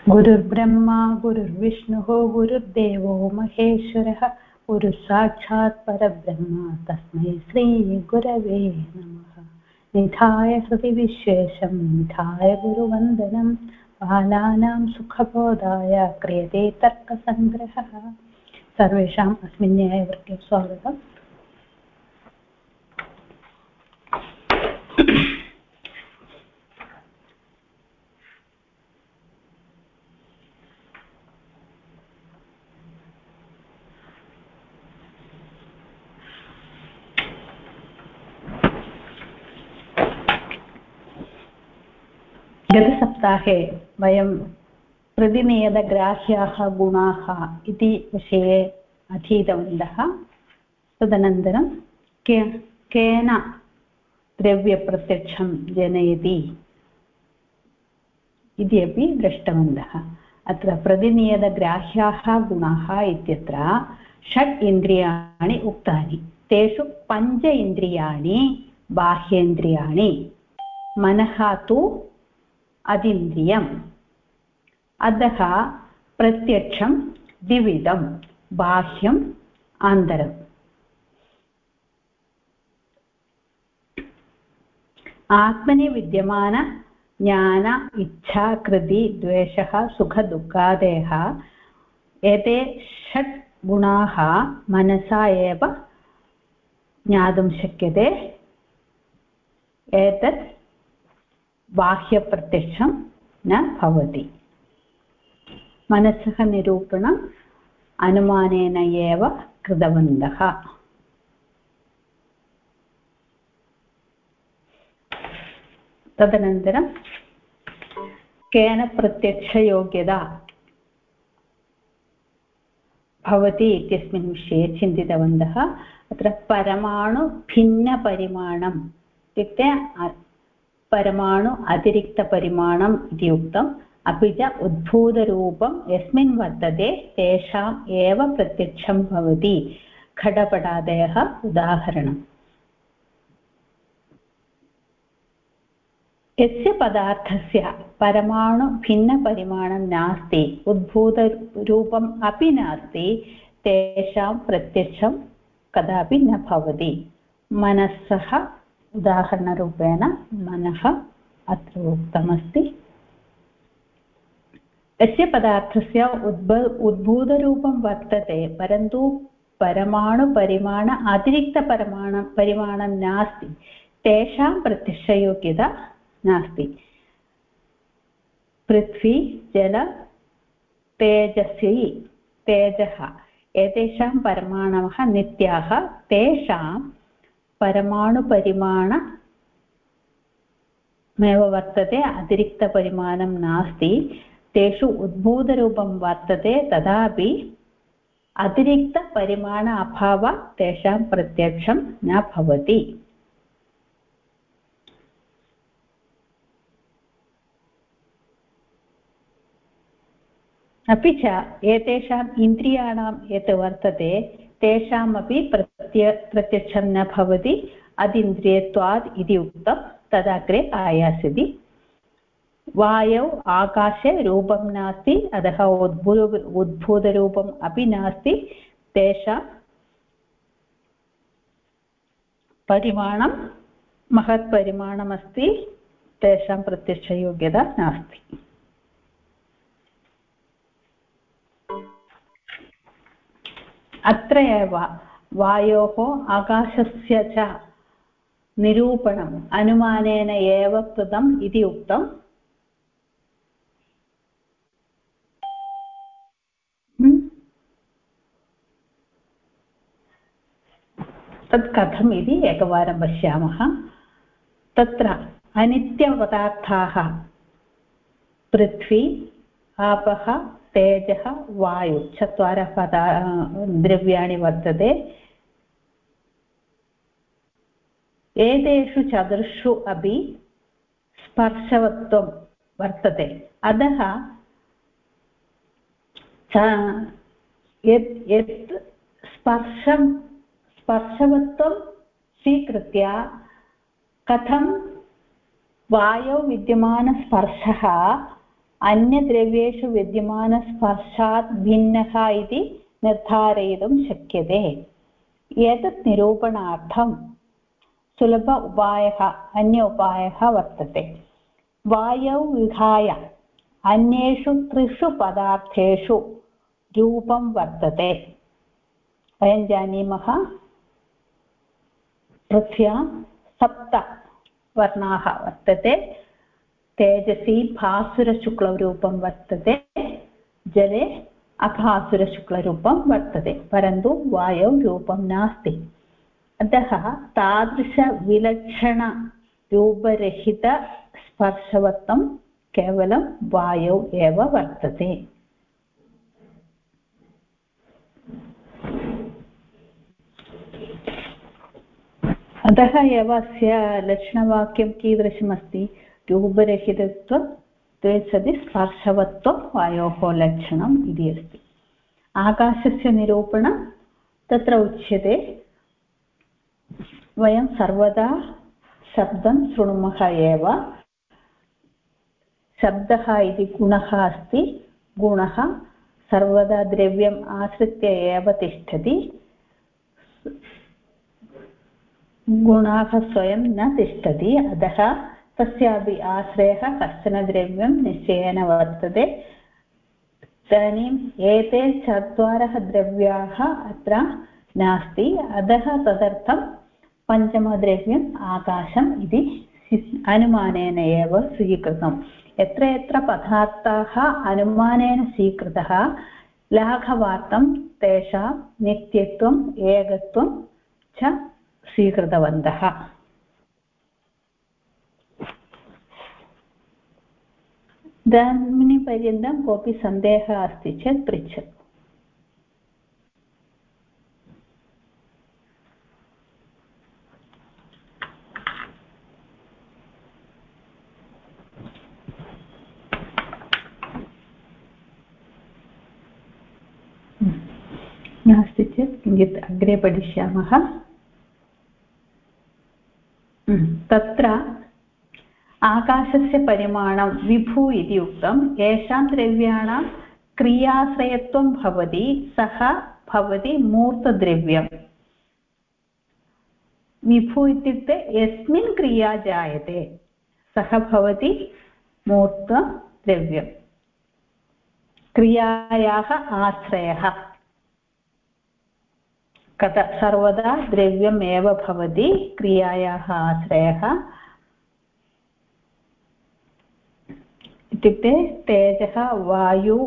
गुरुर्ब्रह्मा गुरुर्विष्णुः गुरुर्देवो महेश्वरः गुरुसाक्षात् परब्रह्म तस्मै श्रीगुरवे नमः। निधाय हृदि विश्वेशं निधाय गुरुवन्दनं बालानां सुखबोधाय क्रियते तर्कसङ्ग्रहः। सर्वेषाम् अस्मिन् न्यायवर्गे स्वागतम्। गतसप्ताहे वयं प्रतिनियतग्राह्याः गुणाः इति विषये अधीतवन्तः। तदनन्तरं केन द्रव्यप्रत्यक्षं जनयति इति अपि दृष्टवन्तः। अत्र प्रतिनियतग्राह्याः गुणाः इत्यत्र 6 इन्द्रियाणि उक्तानि। तेषु 5 इन्द्रियाणि बाह्येन्द्रियाणि, मनः तु अतीन्द्रियम्। अतः प्रत्यक्षं द्विविधं, बाह्यम् आन्तरम्। आत्मनि विद्यमान ज्ञान इच्छा कृति द्वेषः सुखदुःखादयः एते 6 गुणाः मनसा एव ज्ञातुं शक्यते। एतत् बाह्यप्रत्यक्षं न भवति। मनसः निरूपणम् अनुमानेन एव कृतवन्तः। तदनन्तरं केन प्रत्यक्षयोग्यता भवति इत्यस्मिन् विषये चिन्तितवन्तः। अत्र परमाणु भिन्नपरिमाणम् इत्युक्ते परमाणु अतिरिक्तपरिमाणम् इति उक्तम्। अपि च उद्भूतरूपं यस्मिन् वर्तते तेषाम् एव प्रत्यक्षं भवति। घटपटादयः उदाहरणम्। यस्य पदार्थस्य परमाणु भिन्नपरिमाणं नास्ति, उद्भूतरूपम् अपि नास्ति, तेषां प्रत्यक्षं कदापि न भवति। मनसः उदाहरणरूपेण मनः अत्र उक्तमस्ति। यस्य पदार्थस्य उद्भूतरूपं वर्तते परन्तु परमाणुपरिमाण अतिरिक्तपरिमाणं नास्ति, तेषां प्रत्यक्षयोग्यता नास्ति। पृथ्वी जल तेजः एतेषां परमाणवः नित्याः, तेषां परमाणुपरिमाणमेव वर्तते, अतिरिक्तपरिमाणं नास्ति। तेषु उद्भूतरूपं वर्तते, तथापि अतिरिक्तपरिमाण अभावात् तेषां प्रत्यक्षं न भवति। अपि च एतेषाम् इन्द्रियाणां यत् वर्तते तेषामपि प्रत्यक्षं न भवति। अतीन्द्रियत्वात् इति उक्तं, तदग्रे आयास्यति। वायौ आकाशे रूपं नास्ति, अतः उद्भूतरूपम् अपि नास्ति, तेषां परिमाणं महत्परिमाणमस्ति, तेषां प्रत्यक्षयोग्यता नास्ति। अत्र एव वायोः आकाशस्य च निरूपणम् अनुमानेन एव कृतम् इति उक्तम्। तत् कथम् इति एकवारं पश्यामः। तत्र अनित्यपदार्थाः पृथ्वी, आपः, तेजः, वायु 4 द्रव्याणि वर्तते। एतेषु 4 अपि स्पर्शवत्वं वर्तते। अतः यत् स्पर्शवत्वं स्वीकृत्य कथं वायौ विद्यमानस्पर्शः अन्यद्रव्येषु विद्यमानस्पर्शात् भिन्नः इति निर्धारयितुं शक्यते। एतत् निरूपणार्थं सुलभ उपायः अन्य उपायः वर्तते। वायौ विहाय अन्येषु 3 पदार्थेषु रूपं वर्तते। वयं जानीमः पृथ्व्यां 7 वर्णाः वर्तते। तेजसि भासुरशुक्लरूपं वर्तते, जले अभासुरशुक्लरूपं वर्तते, परन्तु वायौ रूपं नास्ति। अतः तादृशविलक्षणरूपरहितस्पर्शवत्वं केवलं वायौ एव वर्तते। अतः एव अस्य लक्षणवाक्यं कीदृशमस्ति? रूपरहितत्वं सति स्पर्शवत्वं वायोः लक्षणम् इति अस्ति। आकाशस्य निरूपणं तत्र उच्यते, वयं सर्वदा शब्दं शृणुमः एव। शब्दः इति गुणः अस्ति। गुणः सर्वदा द्रव्यम् आश्रित्य एव तिष्ठति। गुणाः स्वयं न तिष्ठति, अतः तस्यापि आश्रयः कश्चन द्रव्यं निश्चयेन वर्तते। इदानीम् एते 4 द्रव्याः अत्र नास्ति, अतः तदर्थं पञ्चमद्रव्यम् आकाशम् इति अनुमानेन एव स्वीकृतम्। यत्र यत्र पदार्थाः अनुमानेन स्वीकृतः लाघवार्थं तेषां नित्यत्वम् एकत्वं च स्वीकृतवन्तः। इदानीपर्यन्तं कोऽपि सन्देहः अस्ति चेत् पृच्छतु। नास्ति चेत् किञ्चित् अग्रे पठिष्यामः। तत्र आकाशस्य परिमाणं विभु इति उक्तं। येषां द्रव्याणां क्रियाश्रयत्वं भवति सः भवति मूर्तद्रव्यम्। विभु इत्युक्ते यस्मिन् क्रिया जायते सः भवति मूर्तद्रव्यम्। क्रियायाः आश्रयः सर्वदा द्रव्यम् एव भवति, क्रियायाः आश्रयः इत्युक्ते तेजः, वायु,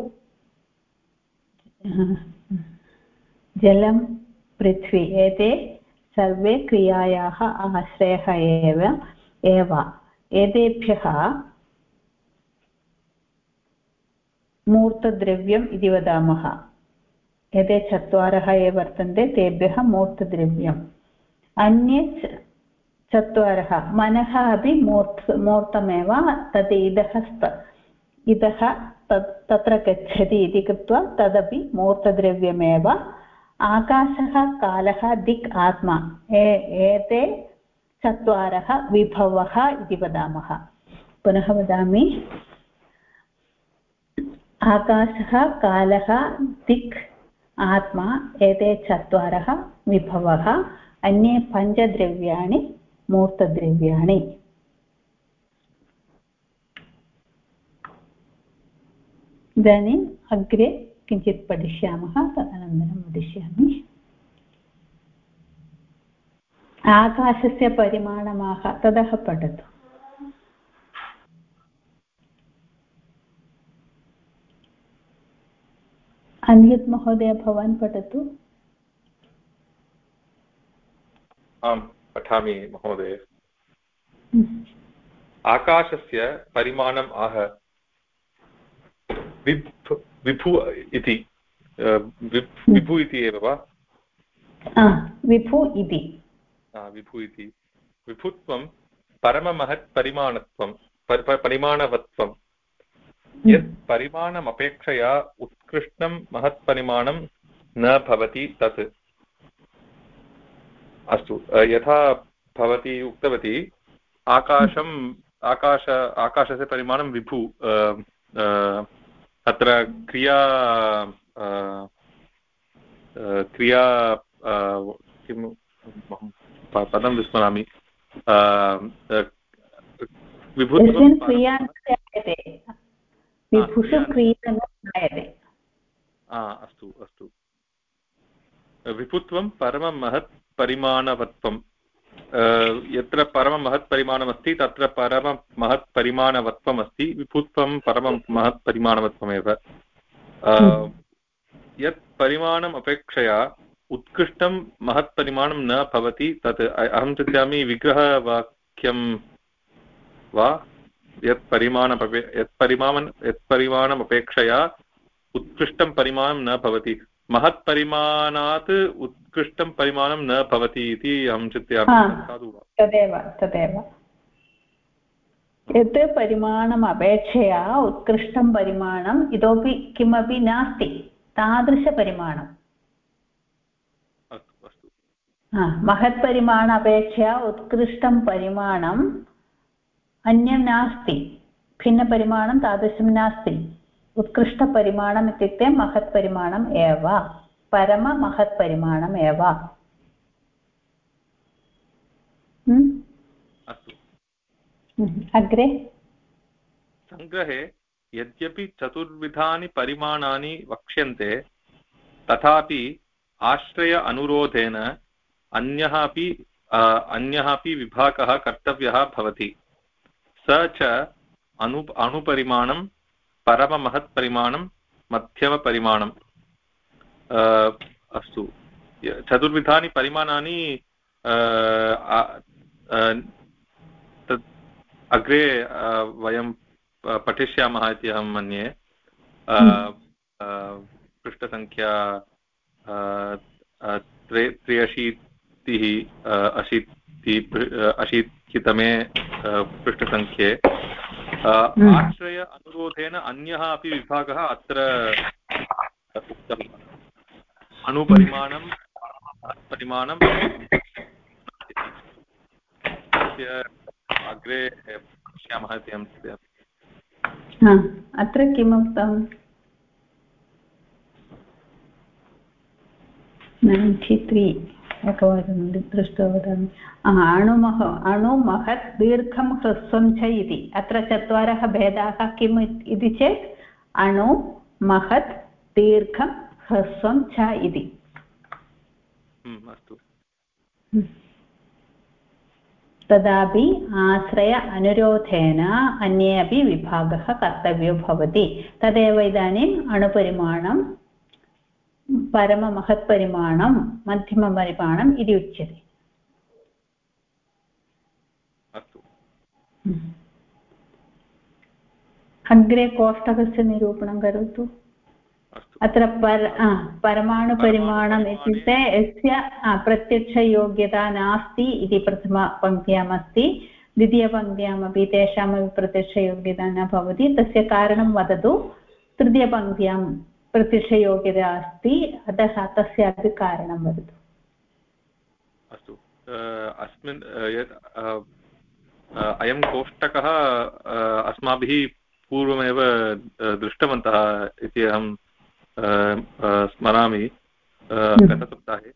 जलं, पृथ्वी एते सर्वे क्रियायाः आश्रयः एव। एतेभ्यः मूर्तद्रव्यम् इति वदामः। एते 4 ये वर्तन्ते तेभ्यः मूर्तद्रव्यम्। अन्ये 4 मनः अपि मूर्तमेव। तद् इतः तत्र गच्छति इति कृत्वा तदपि मूर्तद्रव्यमेव। आकाशः, कालः, दिक्, आत्मा एते 4 विभवः इति वदामः। पुनः वदामि, आकाशः, कालः, दिक्, आत्मा एते 4 विभवः। अन्ये 5 द्रव्याणि मूर्तद्रव्याणि। इदानीम् अग्रे किञ्चित् पठिष्यामः, तदनन्तरं वदिष्यामि। आकाशस्य परिमाणमाह ततः पठतु। अन्यत् महोदय भवान् पठतु। आं पठामि महोदय। आकाशस्य परिमाणम् आह विभु इति। विभु इति एव वा? विभु इति। विभु इति विभुत्वं परममहत् परिमाणवत्वं। यत् परिमाणमपेक्षया उत्कृष्टं महत्परिमाणं न भवति तत्। अस्तु, यथा भवती उक्तवती आकाशस्य परिमाणं विभु अत्र क्रिया क्रिया किं पदं विस्मरामि विभुत्वं अस्तु अस्तु विभुत्वं परममहत्परिमाणवत्वं यत्र परममहत्परिमाणमस्ति तत्र परममहत्परिमाणवत्वम् अस्ति विभुत्वं परममहत्परिमाणवत्वमेव यत् परिमाणम् अपेक्षया उत्कृष्टं महत्परिमाणं न भवति तत् अहं चिन्तयामि विग्रहवाक्यं वा यत् परिमाणम् अपेक्षया उत्कृष्टं परिमाणं न भवति महत्परिमाणात् उत्कृष्टं परिमाणं न भवति इति अहं चिन्तयामि साधु वा तदेव यत् परिमाणम् अपेक्षया उत्कृष्टं परिमाणम् इतोपि किमपि नास्ति तादृशपरिमाणम् अस्तु अस्तु महत्परिमाण अपेक्षया उत्कृष्टं परिमाणम् अन्यं नास्ति भिन्नपरिमाणं तादृशं नास्ति उत्कृष्टपरिमाणम् इत्युक्ते महत्परिमाणम् एव परममहत्परिमाणम् एव अस्तु अग्रे सङ्ग्रहे यद्यपि चतुर्विधानि परिमाणानि वक्ष्यन्ते तथापि आश्रय अनुरोधेन अन्यः अपि विभागः कर्तव्यः भवति स च अणुपरिमाणं परममहत्परिमाणं मध्यमपरिमाणम् अस्तु चतुर्विधानि परिमाणानि अग्रे वयं पठिष्यामः इति अहं मन्ये पृष्ठसङ्ख्या 83-80तमे पृष्ठसङ्ख्ये आश्रय अनुरोधेन अन्यः अपि विभागः अत्र उक्तः अणुपरिमाणं परिमाणं अग्रे पश्यामः इति अहं चिन्तयामि अत्र किमुक्तम् 93 एकवारं दृष्ट्वा वदामि अणुमहत् दीर्घं ह्रस्वं च इति अत्र चत्वारः भेदाः किम् इति चेत् अणु महत् दीर्घं ह्रस्वं च इति अस्तु तदापि आश्रय अनुरोधेन अन्ये अपि विभागः कर्तव्यो भवति तदेव इदानीम् अणुपरिमाणं परममहत्परिमाणं मध्यमपरिमाणम् इति उच्यते अस्तु अग्रे कोष्टकस्य निरूपणं करोतु अत्र परमाणुपरिमाणम् इत्युक्ते यस्य प्रत्यक्षयोग्यता नास्ति इति प्रथमपङ्क्त्याम् अस्ति द्वितीयपङ्क्त्यामपि तेषामपि प्रत्यक्षयोग्यता न भवति तस्य कारणं वदतु तृतीयपङ्क्त्यां प्रत्यक्षयोग्यता अस्ति अतः तस्यापि कारणं वदतु अस्तु अस्मिन् अयं कोष्टकः अस्माभिः पूर्वमेव दृष्टवन्तः इति अहं स्मरामि गतसप्ताहे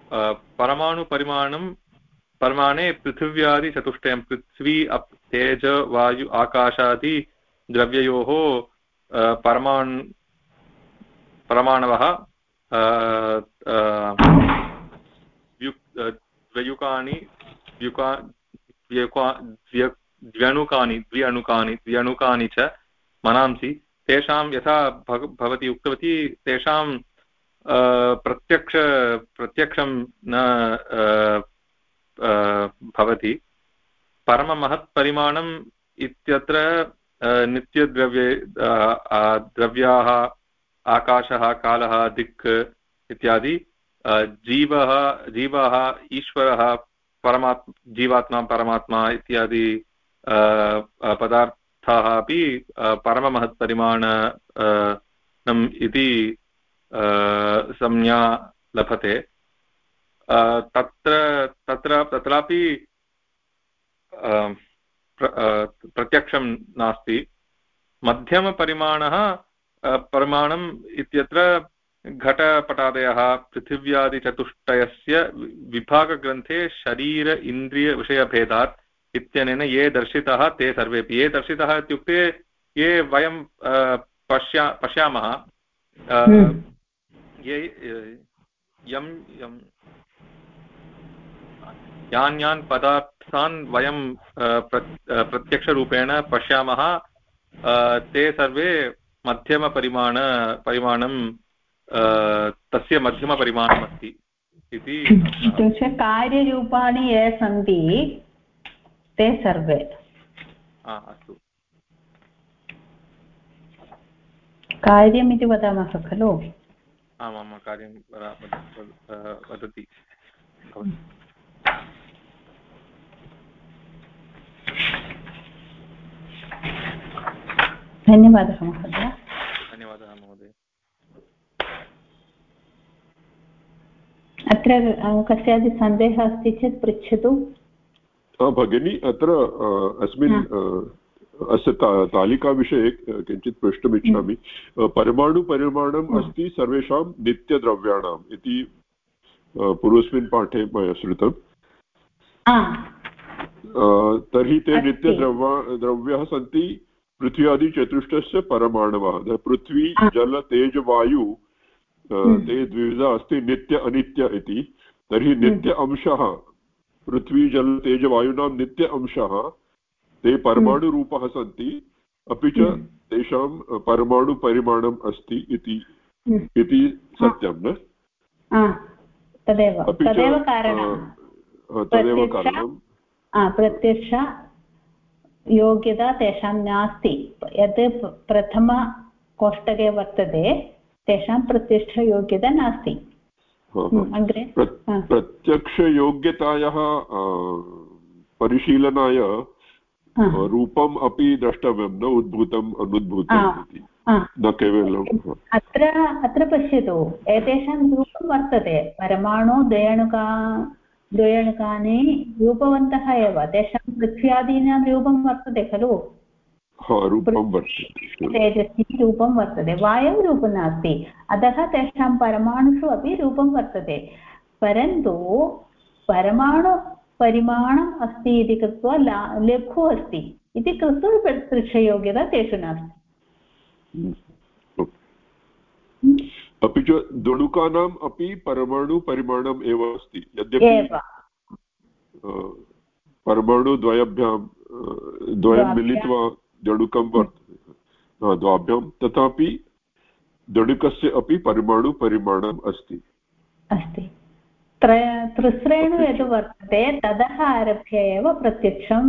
परमाणे पृथिव्यादिचतुष्टयं पृथ्वी अप् तेज वायु आकाशादि द्रव्ययोः परमाणवः द्व्यणुकानि च मनांसि तेषां यथा भवती उक्तवती तेषां प्रत्यक्षं न भवति परममहत्परिमाणम् इत्यत्र द्रव्याः आकाशः कालः दिक् इत्यादि जीवाः ईश्वरः जीवात्मा परमात्मा इत्यादि पदार्थाः अपि परममहत्परिमाणम् इति संज्ञा लभते तत्रापि प्रत्यक्षं नास्ति मध्यमपरिमाणः परिमाणम् इत्यत्र घटपटादयः पृथिव्यादिचतुष्टयस्य विभागग्रन्थे शरीर इन्द्रियविषयभेदात् इत्यनेन ये दर्शिताः ते सर्वेपि। ये दर्शिताः इत्युक्ते ये वयं पश्यामः ये यान् पदार्थान् वयं प्रत्यक्षरूपेण पश्यामः ते सर्वे परिमाणं तस्य मध्यमपरिमाणमस्ति इति। कार्यरूपाणि ये सन्ति ते सर्वे। अस्तु, कार्यमिति वदामः खलु। आमां कार्यं वदति। धन्यवादः महोदय। धन्यवादः महोदय। अत्र कस्यापि सन्देहः अस्ति चेत् पृच्छतु। भगिनी, अत्र अस्मिन् अस्य तालिकाविषये किञ्चित् प्रष्टुमिच्छामि। परमाणुपरिमाणम् अस्ति सर्वेषां नित्यद्रव्याणाम् इति पूर्वस्मिन् पाठे मया श्रुतम्। तर्हि ते नित्यद्रव्याः सन्ति पृथ्व्यादिचतुष्टयस्य परमाणवः। पृथ्वी जल तेज वायु ते द्विविधा अस्ति, नित्य अनित्य इति। तर्हि नित्य अंशः पृथ्वी जल तेज वायूनां नित्य अंशः ते परमाणुरूपः सन्ति, अपि च तेषां परमाणुपरिमाणम् अस्ति इति सत्यं न? तदेव कारणं प्रत्यक्ष योग्यता तेषां नास्ति। यत् प्रथमकोष्टके वर्तते तेषां प्रत्यक्षयोग्यता नास्ति। प्रत्यक्षयोग्यतायाः परिशीलनाय रूपम् अपि द्रष्टव्यं, न उद्भूतम् अनुद्भूतम् इति, न केवलम्। अत्र पश्यतु, एतेषां रूपं वर्तते। परमाणु द्वयणुकानि रूपवन्तः एव, तेषां पृथ्व्यादीनां रूपं वर्तते खलु। तेजस्वी रूपं वर्तते, वायौ रूपं नास्ति, अतः तेषां परमाणुषु अपि रूपं वर्तते। परन्तु परमाणुपरिमाणम् अस्ति इति कृत्वा लघु अस्ति इति कृत्वा प्रत्यक्षयोग्यता तेषु नास्ति। अपि च दणुकानाम् अपि परमाणुपरिमाणम् एव अस्ति, यद्यपि द्वयं मिलित्वा दणुकं वर्तते द्वाभ्यां, तथापि दणुकस्य अपि परमाणुपरिमाणम् अस्ति। त्रिस्रेणु यद् वर्तते ततः आरभ्य एव प्रत्यक्षं,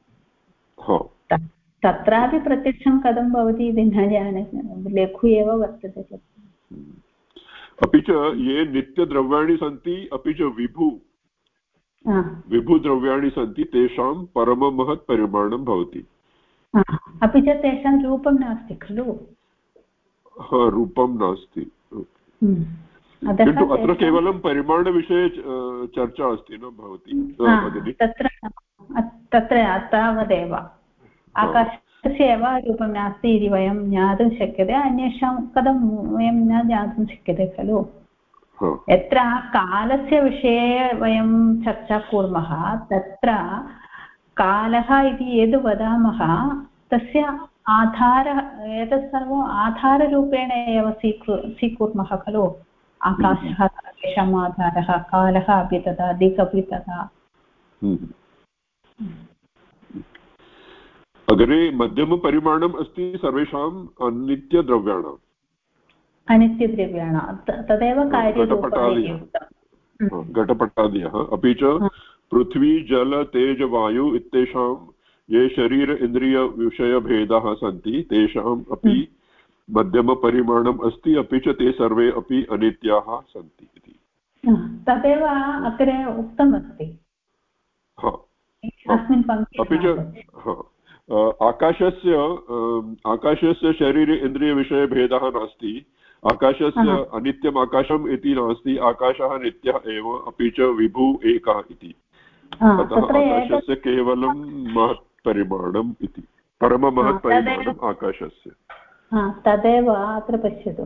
तत्रापि प्रत्यक्षं कथं भवति इति न जाने, लघु एव वर्तते। अपि च ये नित्यद्रव्याणि सन्ति, अपि च विभुद्रव्याणि सन्ति, तेषां परममहत् परिमाणं भवति। अपि च तेषां रूपं नास्ति खलु। रूपं नास्ति, किन्तु अत्र केवलं परिमाणविषये चर्चा अस्ति न भवति। तत्र तावदेव आकाशस्य एव रूपं नास्ति इति वयं ज्ञातुं शक्यते, अन्येषां कथं वयं न ज्ञातुं शक्यते खलु। यत्र कालस्य विषये वयं चर्चा कुर्मः, तत्र कालः इति यद् वदामः तस्य आधारः, एतत् सर्वम् आधाररूपेण एव स्वीकुर्मः खलु। आकाशः तेषाम् आधारः, कालः अपि तथा, दिक् अपि तथा। अग्रे मध्यमपरिमाणम् अस्ति सर्वेषाम् अनित्यद्रव्याणाम्, तदेव घटपटादयः, अपि च पृथ्वी जल तेज वायु इत्येषां ये शरीर इन्द्रियविषयभेदाः सन्ति तेषाम् अपि मध्यमपरिमाणम् अस्ति, अपि च ते सर्वे अपि अनित्याः सन्ति इति तदेव अग्रे उक्तमस्ति। अपि च आकाशस्य शरीर इन्द्रियविषयभेदः नास्ति, आकाशस्य अनित्यम् आकाशम् इति नास्ति, आकाशः नित्यः एव, अपि च विभु एकः इति। अतः आकाशस्य केवलं महत् परिमाणम् इति। परममहत्परिमाणम् आकाशस्य। तदेव अत्र पश्यतु,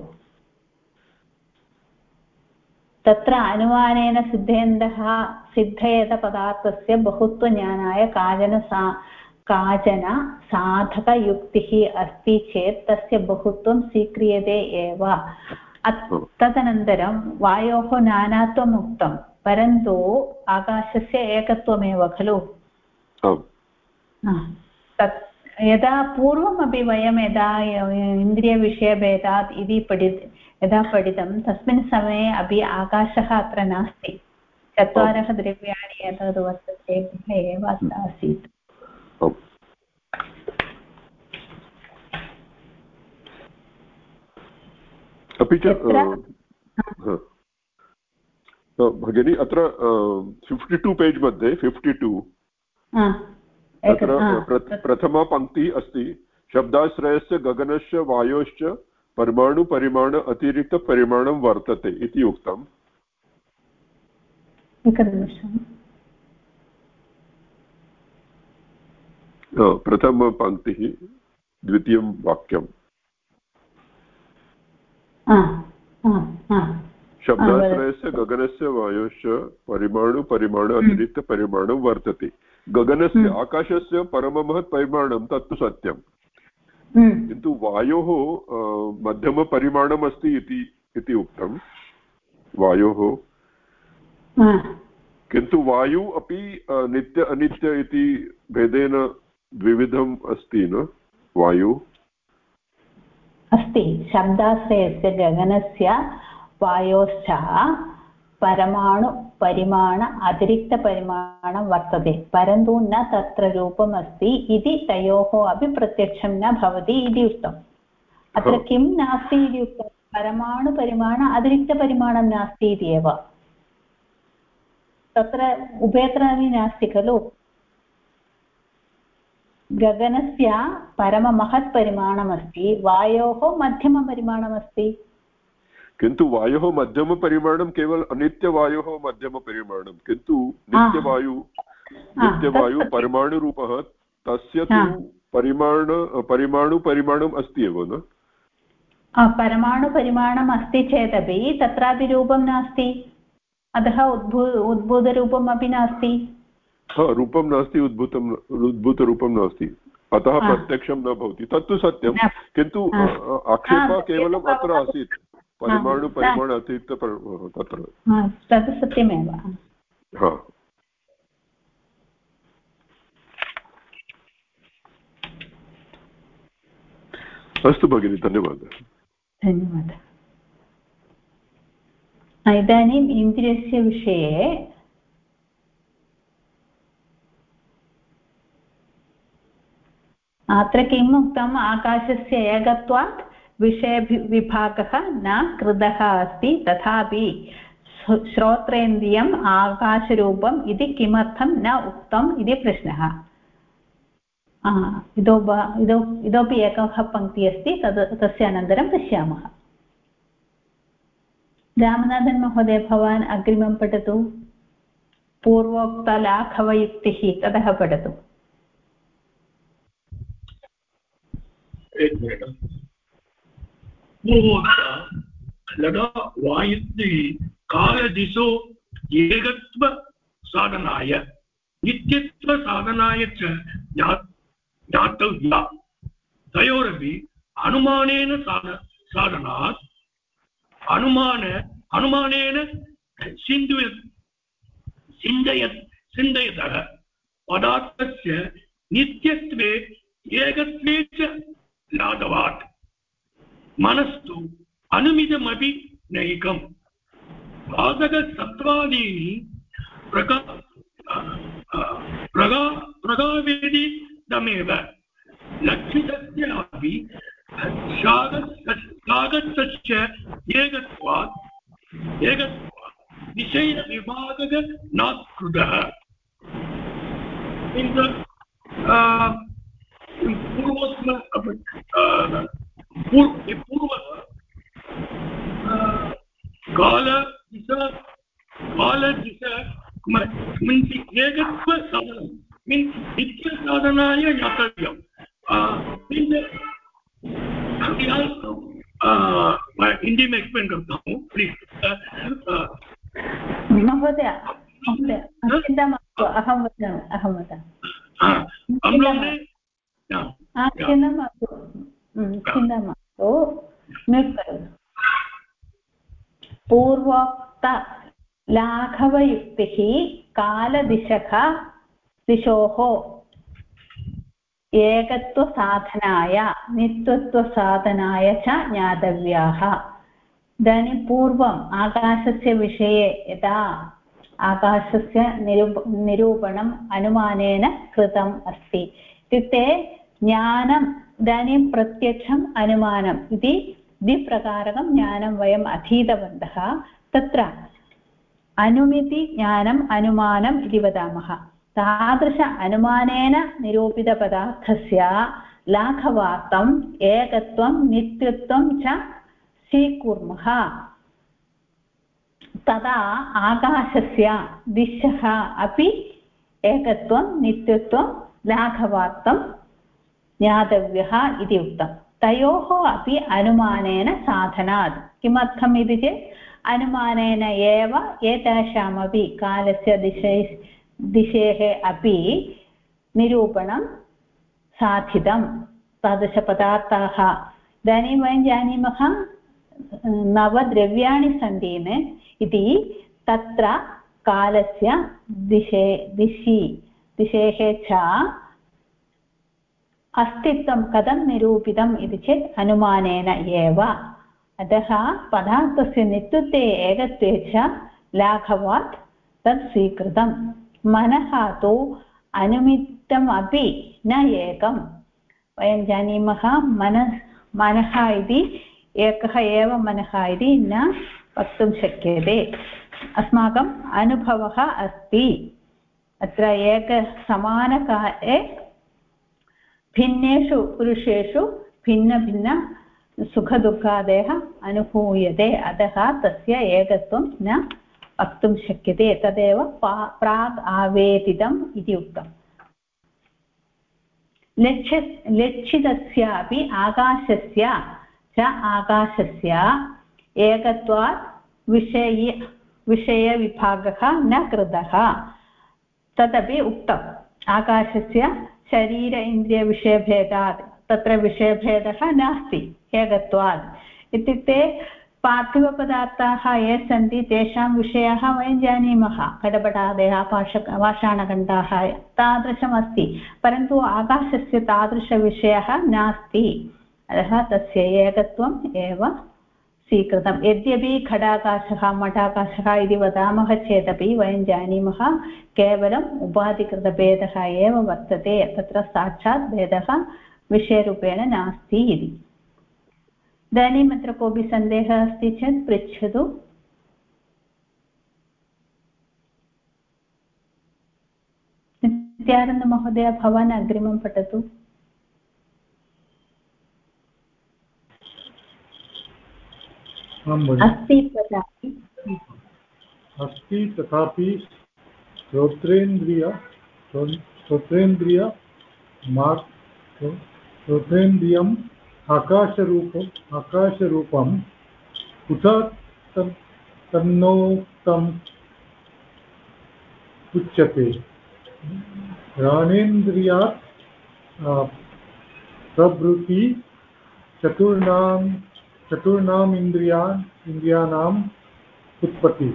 तत्र अनुमानेन सिद्धयेत पदार्थस्य बहुत्वज्ञानाय काचन साधकयुक्तिः अस्ति चेत् तस्य बहुत्वं स्वीक्रियते एव। तदनन्तरं वायोः नानात्वम् उक्तं, परन्तु आकाशस्य एकत्वमेव खलु। यदा पूर्वमपि वयं यदा इन्द्रियविषयभेदात् इति यदा पठितं तस्मिन् समये अपि आकाशः अत्र नास्ति। 4 द्रव्याणि एतद् वर्तते एव आसीत्। अपि च भगिनी अत्र 52 पेज् मध्ये 52 अत्र प्रथमा पङ्क्तिः अस्ति, शब्दाश्रयस्य गगनस्य वायोश्च परमाणुपरिमाण अतिरिक्तपरिमाणं वर्तते इति उक्तम्। प्रथमपङ्क्तिः द्वितीयं वाक्यम्। शब्दाश्रयस्य गगनस्य वायोश्च परमाणुपरिमाण अतिरिक्तपरिमाणं वर्तते। गगनस्य आकाशस्य परममहत् परिमाणं तत्तु सत्यं, किन्तु वायोः मध्यमपरिमाणम् अस्ति इति उक्तं। वायोः किन्तु वायु अपि नित्य अनित्य इति भेदेन द्विविधम् अस्ति न। वायु अस्ति, शब्दाश्रयस्य गगनस्य वायोश्च परमाणुपरिमाण अतिरिक्तपरिमाणं वर्तते, परन्तु न तत्र रूपम् अस्ति इति तयोः अपि प्रत्यक्षं न भवति इति उक्तम्। अत्र किं नास्ति इति उक्तं, परमाणुपरिमाण अतिरिक्तपरिमाणं नास्ति इति एव। तत्र उभयत्रापि नास्ति खलु। गगनस्य परममहत्परिमाणमस्ति, वायोः मध्यमपरिमाणमस्ति। किन्तु वायोः मध्यमपरिमाणं केवल अनित्यवायोः मध्यमपरिमाणं, किन्तु नित्यवायु परमाणुरूपः तस्य तु परमाणुपरिमाणम् अस्ति एव न। परमाणुपरिमाणम् अस्ति चेदपि तत्रापि रूपं नास्ति, अतः उद्भूतरूपम् अपि नास्ति। रूपं नास्ति, उद्भूतरूपं नास्ति, अतः प्रत्यक्षं न भवति, तत्तु सत्यं। किन्तु आक्षेपः केवलम् अत्र आसीत्, परमाणुपरिमाण अतिरिक्त तत्र तद् सत्यमेव। अस्तु भगिनि, धन्यवादः। धन्यवादः। इदानीम् इन्द्रियस्य विषये अत्र किम् उक्तम्, आकाशस्य एकत्वात् विषयविभागः न कृतः अस्ति, तथापि श्रोत्रेन्द्रियम् आकाशरूपम् इति किमर्थं न उक्तम् इति प्रश्नः। इतोपि एकः पङ्क्तिः अस्ति, तस्य अनन्तरं पश्यामः। रामनाथन् महोदय, भवान् अग्रिमं पठतु। पूर्वोक्तलाघवयुक्तिः ततः पठतु। लडा वायुद्भिः कालदिशो एकत्व साधनाय नित्यत्व साधनाय च ज्ञातव्या। तयोरपि अनुमानेन साधनात् अनुमानेन चिन्तयतः पदार्थस्य नित्यत्वे एकत्वे च लाघवात् मनस्तु अनुमितमपि नैकम्। बाधकसत्त्वादीनि प्रगावेदितमेव लक्षितस्यापि सागतस्य एकत्वात् विषयविभागः न कृतः। नित्यसाधनाय ज्ञातव्यम्। हिंदी में एक्सप्लेन करता हूँ प्लीज। महोदय चिन्ता मास्तु, अहं वदामि। चिन्ता मास्तु, म्यूट् करोतु। पूर्वोक्त लाघवयुक्तिः दिशोः एकत्वसाधनाय नित्यत्वसाधनाय च ज्ञातव्याः। इदानीं पूर्वम् आकाशस्य विषये यदा आकाशस्य निरूपणम् अनुमानेन कृतम् अस्ति, इत्युक्ते ज्ञानम् इदानीं प्रत्यक्षम् अनुमानम् इति द्विप्रकारकं ज्ञानं वयम् अधीतवन्तः। तत्र अनुमिति ज्ञानम् अनुमानम् इति वदामः। तादृश अनुमानेन निरूपितपदार्थस्य लाघवार्थम् एकत्वं नित्यत्वं च स्वीकुर्मः। तदा आकाशस्य दिशः अपि एकत्वं नित्यत्वं लाघवार्थं ज्ञातव्यः इति उक्तम्। तयोः अपि अनुमानेन साधनात्। किमर्थम् इति चेत् अनुमानेन एव एतेषामपि कालस्य दिशेः अपि निरूपणं साधितं। तादृशपदार्थाः इदानीं वयं जानीमः 9 द्रव्याणि सन्ति इति। तत्र कालस्य दिशेः च अस्तित्वं कथं निरूपितम् इति चेत् अनुमानेन एव। अतः पदार्थस्य नित्यत्वे एकत्वे च लाघवात् तत् स्वीकृतं। मनः तु अनुमितम् अपि न एकं। वयं जानीमः मनः इति एकः एव मनः इति न वक्तुं शक्यते। अस्माकम् अनुभवः अस्ति। अत्र एकसमानकाले भिन्नेषु पुरुषेषु भिन्न सुखदुःखादयः अनुभूयते। अतः तस्य एकत्वं न वक्तुं शक्यते। तदेव प्राग् आवेदितम् इति उक्तम्। लक्षितस्यापि आकाशस्य एकत्वात् विषयविभागः न कृतः। तदपि उक्तम्। आकाशस्य शरीर इन्द्रियविषयभेदात् तत्र विषयभेदः नास्ति एकत्वात्। इत्युक्ते पार्थिवपदार्थाः ये सन्ति तेषां विषयाः वयं जानीमः। घटपटादयः पाषाणखण्डाः तादृशमस्ति, परन्तु आकाशस्य तादृशविषयः नास्ति। अतः तस्य एकत्वम् एव स्वीकृतं। यद्यपि घटाकाशः मठाकाशः इति वदामः चेदपि वयं जानीमः केवलम् उपाधिकृतभेदः एव वर्तते। तत्र साक्षात् भेदः विषयरूपेण नास्ति इति। इदानीम् अत्र कोऽपि सन्देहः अस्ति चेत् पृच्छतु। नित्यानन्दमहोदय, भवान् अग्रिमं पठतु। अस्ति तथापि श्रोत्रेन्द्रियम् आकाशरूपं कुत तन्नोक्तम् उच्यते। घ्राणेन्द्रियात् प्रभृति चतुर्णाम् इन्द्रियाणाम् उत्पत्ति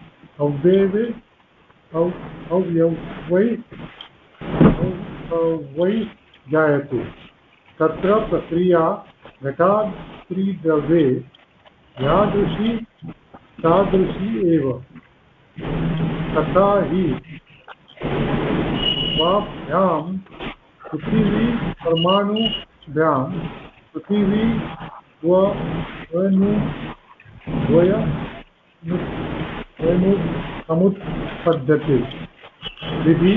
अव्यवै जायते। तत्र प्रक्रिया घटाद्रिद्रव्ये यादृशी तादृशी एव। तथा हि स्वाभ्यां पृथिवी परमाणुभ्यां पृथिवी समुत्पद्यते। विधि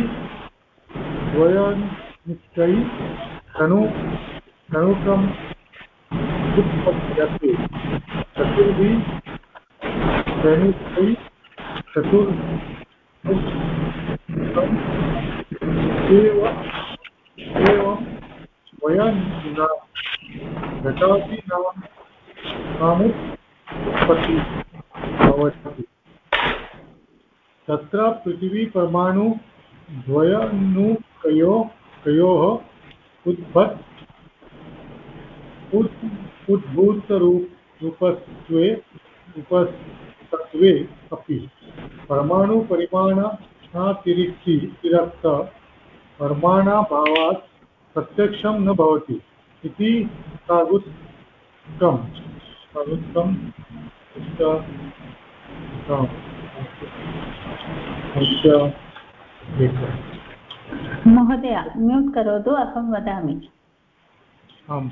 द्वयनिष्ठै तनुकम् उत्पद्यते। चतुर्भि तनुकै एवं नामुत्पत्तिः भवति तत्र पृथिवी परमाणु द्वयनुकयोः उद्भूतरूपत्वे अपि परमाणुपरिमाणातिरिक्त परमाणाभावात् प्रत्यक्षं न भवति इति प्रागुक्तम् महोदय म्यूट् करोतु, अहं वदामि। आम्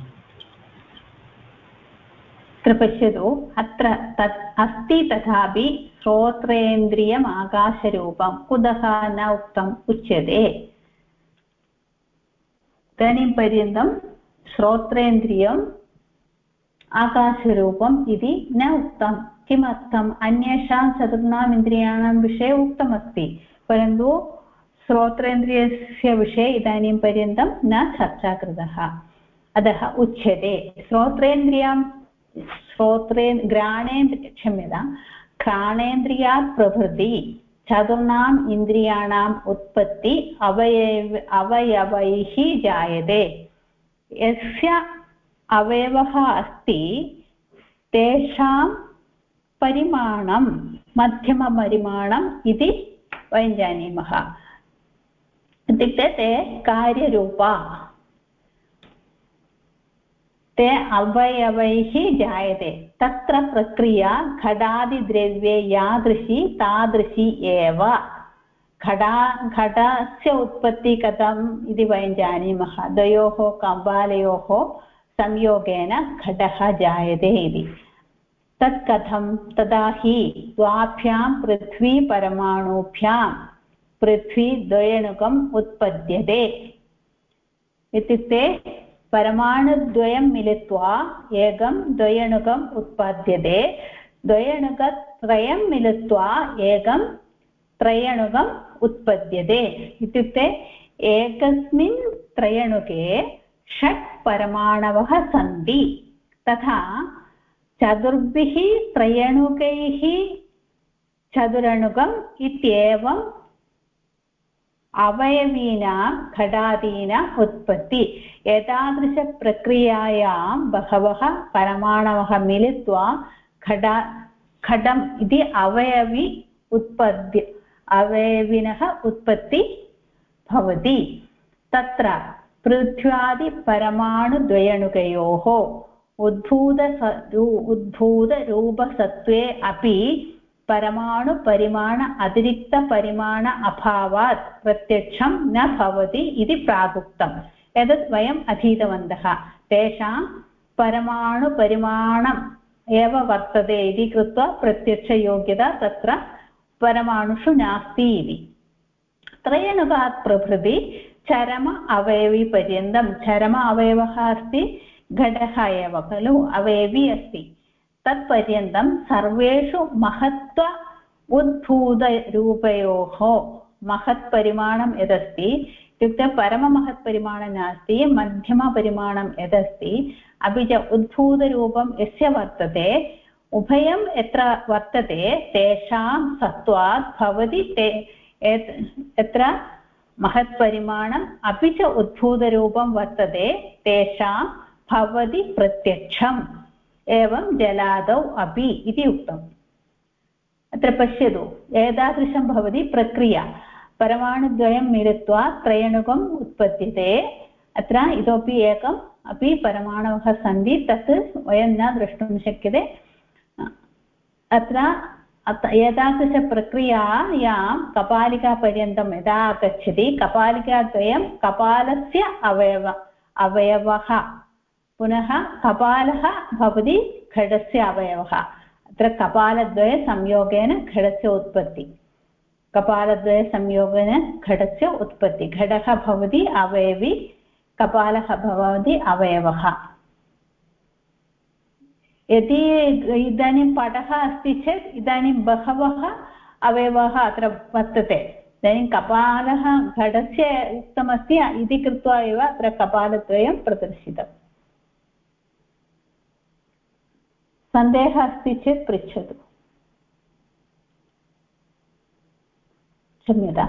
अत्र पश्यतु, अत्र तत् अस्ति तथापि श्रोत्रेन्द्रियम् आकाशरूपं कुतः न उक्तम् उच्यते। इदानीं पर्यन्तं श्रोत्रेन्द्रियम् आकाशरूपम् इति न उक्तं। किमर्थम्? अन्येषां चतुर्णाम् इन्द्रियाणां विषये उक्तमस्ति, परन्तु श्रोत्रेन्द्रियस्य विषये इदानीं पर्यन्तं न चर्चा कृतः। अतः उच्यते घ्राणेन्द्रियात् प्रभृति चतुर्णाम् इन्द्रियाणाम् उत्पत्ति अवयवैः जायते। यस्य अवयवः अस्ति तेषां परिमाणं मध्यमपरिमाणम् इति वयं जानीमः। इत्युक्ते ते कार्यरूपा, ते अवयवैः जायते। तत्र प्रक्रिया घटादिद्रव्ये यादृशी तादृशी एव। घटस्य उत्पत्तिः कथम् इति वयं जानीमः। द्वयोः कपालयोः संयोगेन घटः जायते इति। तत् कथं? तदा हि द्वाभ्यां पृथ्वीपरमाणुभ्यां पृथ्वीद्वयणुकम् उत्पद्यते। इत्युक्ते परमाणुद्वयं मिलित्वा एकं द्वयणुकम् उत्पद्यते। द्वयणुकत्रयं मिलित्वा एकं त्रयणुकम् उत्पद्यते। इत्युक्ते एकस्मिन् त्रयणुके 6 परमाणवः सन्ति। तथा चतुर्भिः त्रयणुकैः चतुरणुकम् इत्येवम् अवयवीनां घटादीनाम् उत्पत्ति। एतादृशप्रक्रियायां बहवः परमाणवः मिलित्वा घटम् इति अवयविनः उत्पत्ति भवति। तत्र पृथ्व्यादिपरमाणुद्वयणुकयोः उद्भूतरूपसत्त्वे अपि परमाणुपरिमाण अतिरिक्तपरिमाण अभावात् प्रत्यक्षं न भवति इति प्रागुक्तम्। एतत् वयम् अधीतवन्तः। तेषां परमाणुपरिमाणम् एव वर्तते इति कृत्वा प्रत्यक्षयोग्यता तत्र परमाणुषु नास्ति इति। त्रयणुकात् प्रभृति चरम अवयवीपर्यन्तं, चरम अवयवः अस्ति घटः एव खलु, अवयवी अस्ति। तत्पर्यन्तं सर्वेषु महत्त्व उद्भूतरूपयोः महत्परिमाणं यदस्ति, इत्युक्ते परममहत्परिमाणं नास्ति, मध्यमपरिमाणं यदस्ति, अपि च उद्भूतरूपं यस्य वर्तते, उभयं यत्र वर्तते तेषां सत्त्वात् भवति यत्र महत्परिमाणम् अपि च उद्भूतरूपं वर्तते तेषां भवति प्रत्यक्षम्। एवं जलादौ अपि इति उक्तम्। अत्र पश्यतु, एतादृशं भवति प्रक्रिया। परमाणुद्वयं मिलित्वा त्रयणुकम् उत्पद्यते। अत्र इतोपि एकम् अपि परमाणवः सन्ति, तत् वयं न द्रष्टुं शक्यते। अत्र एतादृशप्रक्रियायां कपालिकापर्यन्तं यदा आगच्छति, कपालिकाद्वयं कपालस्य अवयवः, पुनः कपालः भवति घटस्य अवयवः। अत्र कपालद्वयसंयोगेन घटस्य उत्पत्ति, कपालद्वयसंयोगेन घटस्य उत्पत्ति। घटः भवति अवयवी, कपालः भवति अवयवः। यदि इदानीं पटः अस्ति चेत् इदानीं बहवः अवयवः अत्र वर्तते। इदानीं कपालः घटस्य उक्तमस्ति इति कृत्वा एव अत्र कपालद्वयं प्रदर्शितम्। सन्देहः अस्ति चेत् पृच्छतु। क्षम्यताम्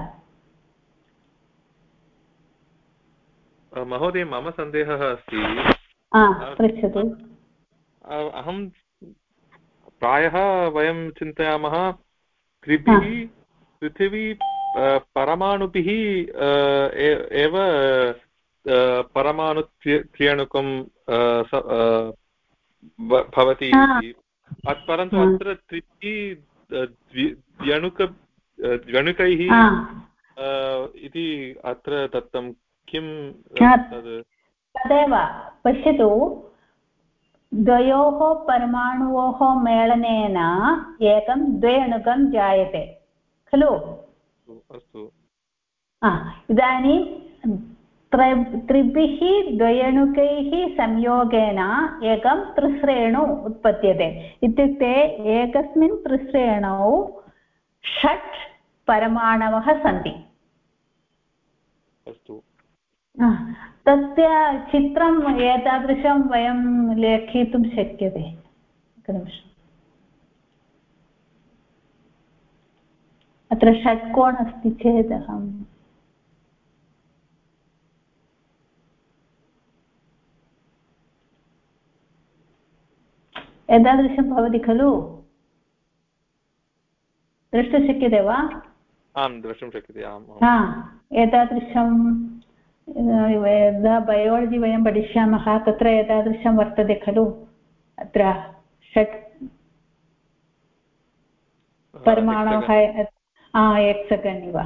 महोदय, मम सन्देहः अस्ति। पृच्छतु। अहं प्रायः वयं चिन्तयामः त्रिभिः पृथिवी परमाणुभिः एव परमाणुत्रियणुकं भवति इति, परन्तु अत्र द्व्यणुकैः इति अत्र दत्तं। किं तदेव पश्यतु, द्वयोः परमाणुयोः मेलनेन एकं द्व्यणुकं जायते खलु। अस्तु। इदानीं त्रिभिः द्वयणुकैः संयोगेन एकं त्रिश्रेणु उत्पद्यते। इत्युक्ते एकस्मिन् त्रिश्रेणौ 6 परमाणवः सन्ति। अस्तु। तस्य चित्रम् एतादृशं वयं लेखितुं शक्यते। एकनिमिषम्। अत्र षट्कोण अस्ति चेत् अहम् एतादृशं भवति खलु, द्रष्टुं शक्यते वा? आं, द्रष्टुं शक्यते। एतादृशं यदा बयोलजि वयं पठिष्यामः तत्र एतादृशं वर्तते खलु। अत्र 6 परमाणवः हेक्सगन् इव।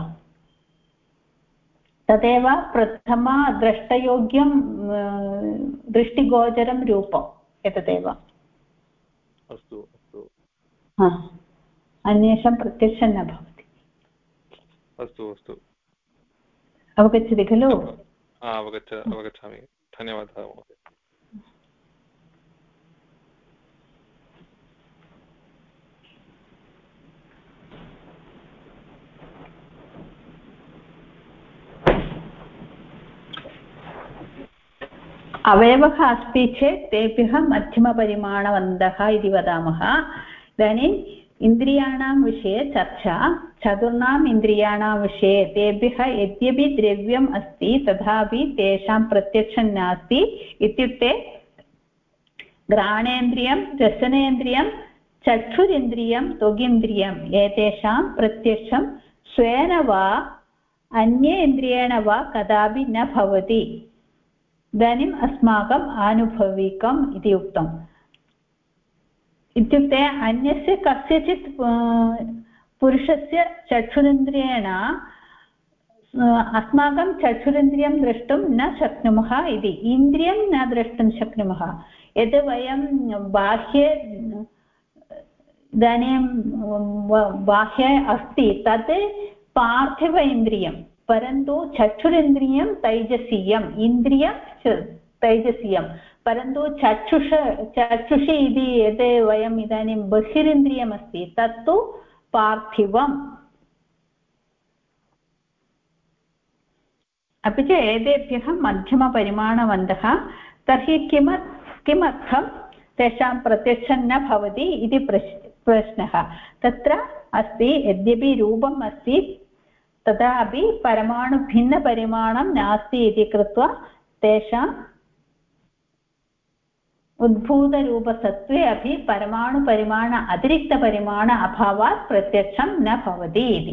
तदेव प्रथम द्रष्टयोग्यं दृष्टिगोचरं रूपम् एतदेव। अस्तु अस्तु। अन्येषां प्रत्यक्षं न भवति। अस्तु अस्तु। अवगच्छति खलु? अवगच्छामि। धन्यवादः महोदय। अवयवः अस्ति चेत् तेभ्यः मध्यमपरिमाणवन्तः इति वदामः। इदानीम् इन्द्रियाणां विषये चर्चा। चतुर्णाम् इन्द्रियाणां विषये तेभ्यः यद्यपि द्रव्यम् अस्ति तथापि तेषां प्रत्यक्षं नास्ति। इत्युक्ते घ्राणेन्द्रियं, रसनेन्द्रियं, चक्षुरिन्द्रियं, त्वगिन्द्रियम् एतेषां प्रत्यक्षं स्वेन वा अन्य इन्द्रियेण वा कदापि न भवति। इदानीम् अस्माकम् आनुभविकम् इति उक्तम्। इत्युक्ते अन्यस्य कस्यचित् पुरुषस्य चक्षुरिन्द्रियेण अस्माकं चक्षुरिन्द्रियं द्रष्टुं न शक्नुमः इति। इन्द्रियं न द्रष्टुं शक्नुमः। यद् वयं बाह्ये इदानीं बाह्ये अस्ति तत् पार्थिव इन्द्रियं, परन्तु चक्षुरिन्द्रियं तैजसीयम्, इन्द्रियं तैजसीयं, परन्तु चक्षुषी इति यद् वयम् इदानीं बहिरिन्द्रियमस्ति तत्तु पार्थिवम्। अपि च एतेभ्यः मध्यमपरिमाणवन्तः। तर्हि किमर्थं तेषां प्रत्यक्षं न भवति इति प्रश्नः तत्र अस्ति। यद्यपि रूपम् अस्ति तथापि परमाणुभिन्नपरिमाणं नास्ति इति कृत्वा तेषाम् उद्भूतरूपसत्त्वे अपि परमाणुपरिमाण अतिरिक्तपरिमाण अभावात् प्रत्यक्षं न भवति इति।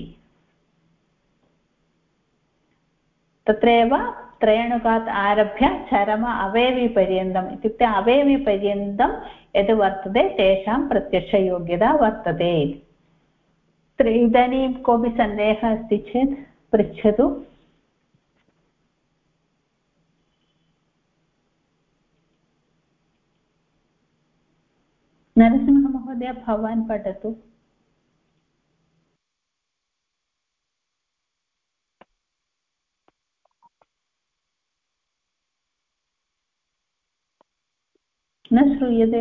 तत्रैव त्रयणुकात् आरभ्य चरम अवयविपर्यन्तम्, इत्युक्ते अवयविपर्यन्तं यद् वर्तते तेषां प्रत्यक्षयोग्यता वर्तते। इदानीं कोऽपि सन्देहः अस्ति चेत् पृच्छतु। नरसिंहमहोदय, भवान् पठतु। न श्रूयते।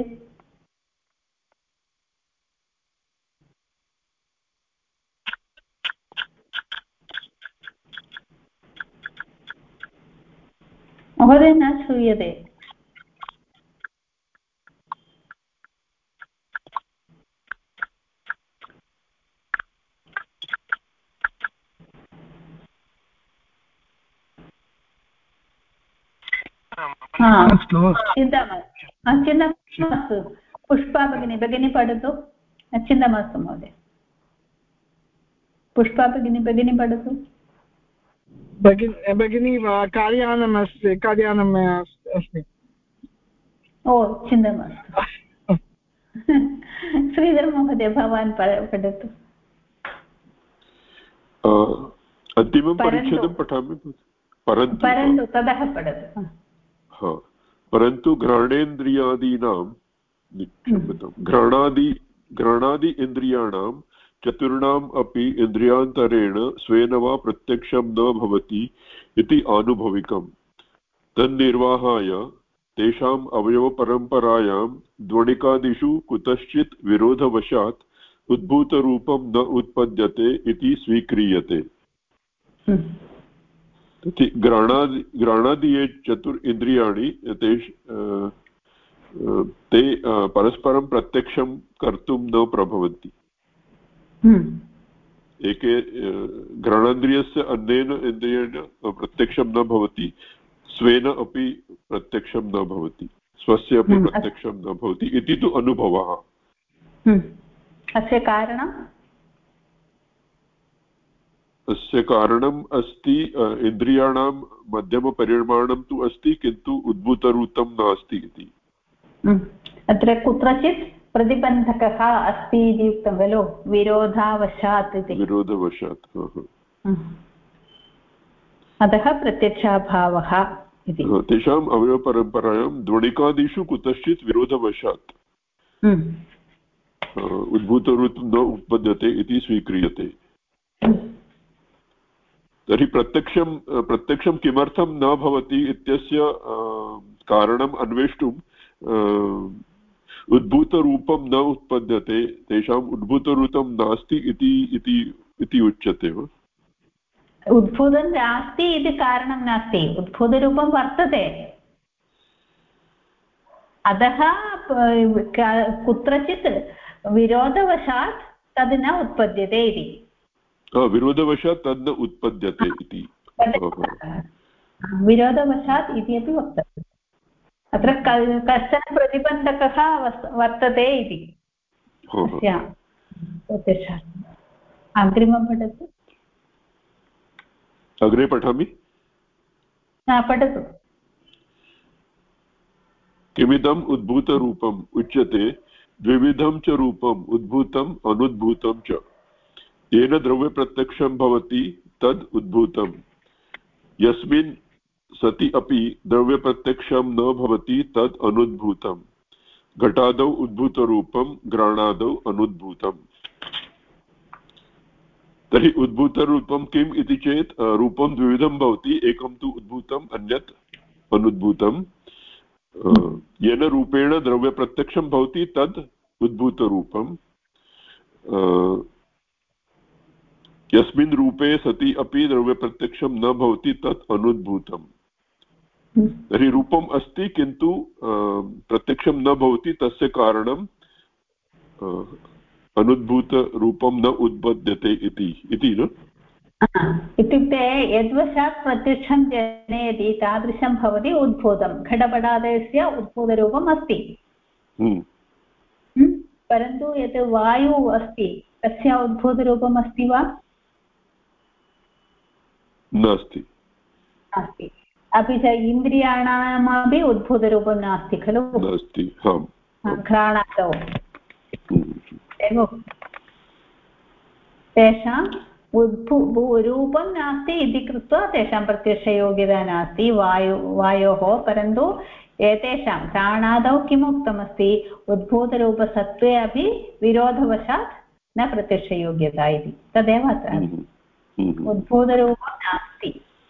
महोदय न श्रूयते। चिन्ता मास्तु पुष्पा भगिनी पठतु चिन्ता मास्तु महोदय पुष्पा भगिनी पठतु भगिनी कार्यानम् अस्ति ओ चिन्ता मास्तु श्रीधर महोदय भवान् पठतु अन्तिमं परिच्छेदं पठामि परन्तु ततः पठतु परन्तु घ्राणेन्द्रियादीनां घ्राणादि इन्द्रियाणां चतुर्णाम् अपि इन्द्रियान्तरेण स्वेन वा प्रत्यक्षं न भवति इति आनुभविकम् तन्निर्वाहाय तेषाम् अवयवपरम्परायां द्वणिकादिषु कुतश्चित् विरोधवशात् उद्भूतरूपं न उत्पद्यते इति स्वीक्रियते घ्राणादि ये चतुर् इन्द्रियाणि ते परस्परं प्रत्यक्षं कर्तुं न प्रभवन्ति एके घ्राणेन्द्रियस्य अन्येन इन्द्रियेण प्रत्यक्षं न भवति स्वेन अपि प्रत्यक्षं न भवति स्वस्य अपि प्रत्यक्षं न भवति इति तु अनुभवः अस्य कारणम् अस्य कारणम् अस्ति इन्द्रियाणां मध्यमपरिमाणं तु अस्ति किन्तु उद्भूतरूपं नास्ति इति अत्र कुत्रचित् प्रतिबन्धकः अस्ति इति उक्तं खलु विरोधावशात् इति विरोधवशात् अतः प्रत्यक्षाभावः इति तेषाम् अवयवपरम्परायां द्वणिकादिषु कुतश्चित् विरोधवशात् उद्भूतरूपं न उत्पद्यते इति स्वीक्रियते तर्हि प्रत्यक्षं किमर्थं न भवति इत्यस्य कारणम् अन्वेष्टुम् उद्भूतरूपं न उत्पद्यते तेषाम् उद्भूतरूपं नास्ति इति उच्यते वा उद्भूतं नास्ति इति कारणं नास्ति उद्भूतरूपं वर्तते अतः कुत्रचित् विरोधवशात् तद् न उत्पद्यते इति विरोधवशात् तद् न उत्पद्यते इति विरोधवशात् इति अपि वक्तव्यम् अत्र कश्चन प्रतिबन्धकः वर्तते इति अग्रिमं पठतु अग्रे पठामि पठतु किमिदम् उद्भूतरूपम् उच्यते द्विविधं च रूपम् उद्भूतम् अनुद्भूतं च येन द्रव्यप्रत्यक्षं भवति तद् उद्भूतम् यस्मिन् सति अपि द्रव्यप्रत्यक्षं न भवति तद् अनुद्भूतम् घटादौ उद्भूतरूपं घ्राणादौ अनुद्भूतम् तर्हि उद्भूतरूपं किम् इति चेत् रूपं द्विविधं भवति एकं तु उद्भूतम् अन्यत् अनुद्भूतम् येन रूपेण द्रव्यप्रत्यक्षं भवति तद् उद्भूतरूपम् यस्मिन् रूपे सति अपि द्रव्यप्रत्यक्षं न भवति तत् अनुद्भूतम् तर्हि रूपम् अस्ति किन्तु प्रत्यक्षं न भवति तस्य कारणं अनुद्भूतरूपं न उत्पद्यते इति न इत्युक्ते यद्वशात् प्रत्यक्षं जनयति तादृशं भवति उद्भूतं घटपटादस्य उद्भूतरूपम् अस्ति परन्तु यत् वायुः अस्ति तस्य उद्भूतरूपम् अस्ति वा नास्ति अपि च इन्द्रियाणामपि उद्भूतरूपं नास्ति खलु नास्ति घ्राणादौ एवं तेषाम् रूपं नास्ति इति कृत्वा तेषां प्रत्यक्षयोग्यता नास्ति वायोः परन्तु एतेषां घ्राणादौ किम् उक्तमस्ति उद्भूतरूपसत्त्वे अपि विरोधवशात् न प्रत्यक्षयोग्यता इति तदेव अत्र उद्भूतरूपं नास्ति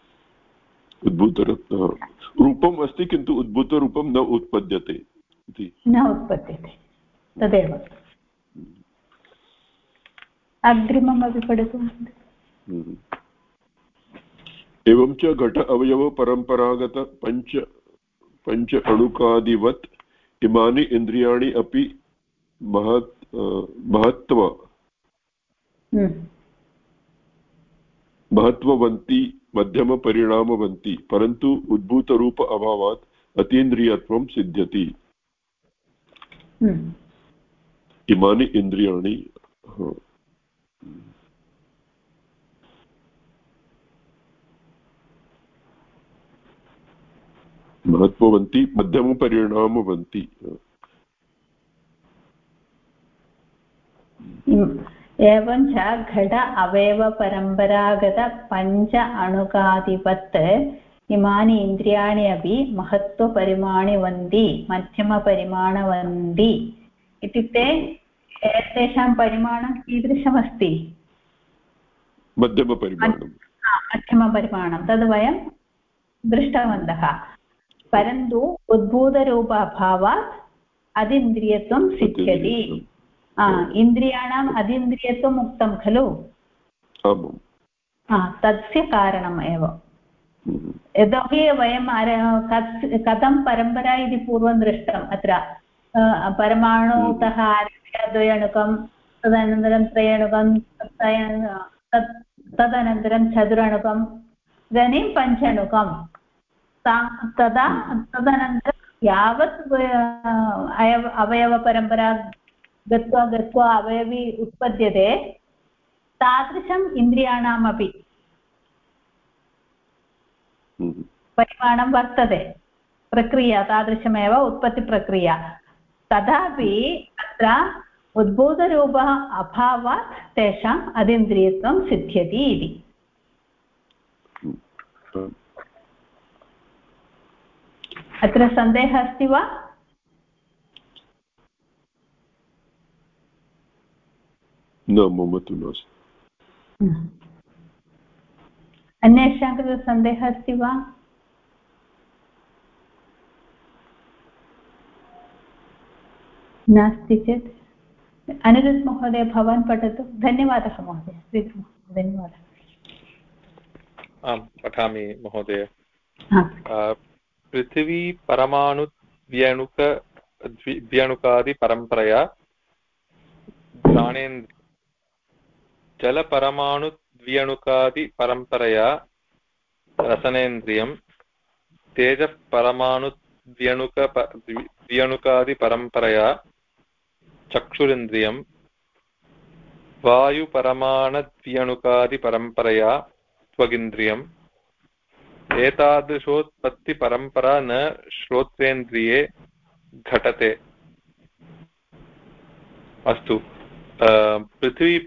रूपम् अस्ति किन्तु उद्भूतरूपं न उत्पद्यते इति न उत्पद्यते तदेव अग्रिममपि पठतु एवं च घट अवयवपरम्परागत पञ्च अणुकादिवत् इमानि इन्द्रियाणि अपि महत्त्ववन्ति मध्यमपरिणामवन्ति परन्तु उद्भूतरूप अभावात् अतीन्द्रियत्वं सिद्ध्यति। इमानि इन्द्रियाणि महत्त्ववन्ति मध्यमपरिणामवन्ति। एवं च घट अवयवपरम्परागत पञ्च अणुकादिवत् इमानि इन्द्रियाणि अपि महत्त्वपरिमाणवन्ति मध्यमपरिमाणवन्ति। इत्युक्ते एतेषां परिमाणं कीदृशमस्ति? मध्यमपरिमाणं तद् वयं दृष्टवन्तः। परन्तु उद्भूतरूप अभावात् अतीन्द्रियत्वं सिद्ध्यति। इन्द्रियाणाम् अतीन्द्रियत्वम् उक्तं खलु, तस्य कारणम् एव। यतोहि वयं कथं परम्परा इति पूर्वं दृष्टम्। अत्र परमाणुतः आरभ्य द्वयणुकं, तदनन्तरं त्रयणुकं, तदनन्तरं चतुरणुकम्, इदानीं पञ्चणुकं। तदनन्तरं यावत् अवयवपरम्परा गत्वा गत्वा अवयवी उत्पद्यते तादृशम् इन्द्रियाणामपि परिमाणं वर्तते। प्रक्रिया तादृशमेव उत्पत्तिप्रक्रिया। तथापि अत्र उद्भूतरूपः अभावात् तेषाम् अतीन्द्रियत्वं सिद्ध्यति इति। अत्र सन्देहः अस्ति वा? न, मम तु नास्ति। अन्येषां कृते सन्देहः अस्ति वा? नास्ति चेत् अनिरुद्ध महोदय भवान् पठतु। धन्यवादः महोदय। धन्यवादः। आम्, पठामि महोदय। पृथिवी परमाणुद्व्यणुकादिपरम्परया घ्राणेन्द्रियं, जलपरमाणुद्व्यणुकादिपरम्परया रसनेन्द्रियं, तेजः परमाणुद्व्यणुकादिपरम्परया चक्षुरिन्द्रियं, वायुपरमाणुद्व्यणुकादिपरम्परया त्वगिन्द्रियम्। एतादृशोत्पत्तिपरम्परा न श्रोत्रेन्द्रिये घटते। अस्तु, पृथ्वी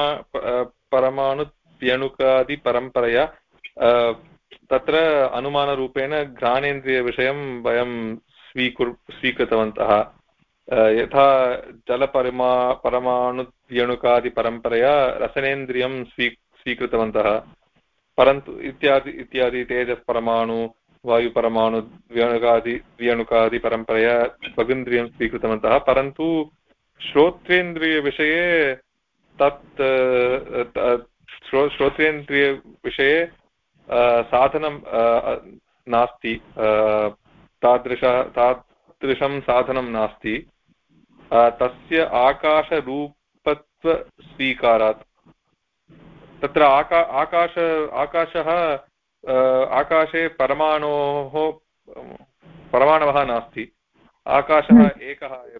परमाणुद्व्यणुकादिपरम्परया तत्र अनुमानरूपेण घ्राणेन्द्रियविषयं वयं स्वीकृतवन्तः। यथा परमाणुद्व्यणुकादिपरम्परया रसनेन्द्रियं स्वीकृतवन्तः। परन्तु इत्यादि तेजः परमाणु, वायुपरमाणु द्व्यणुकादिपरम्परया त्वगिन्द्रियं स्वीकृतवन्तः। परन्तु श्रोत्रेन्द्रियविषये श्रोत्रेन्द्रियविषये साधनं नास्ति। तादृशं साधनं नास्ति। तस्य आकाशरूपत्वस्वीकारात्। तत्र आकाशः आकाशे परमाणवः नास्ति। आकाशः एकः एव।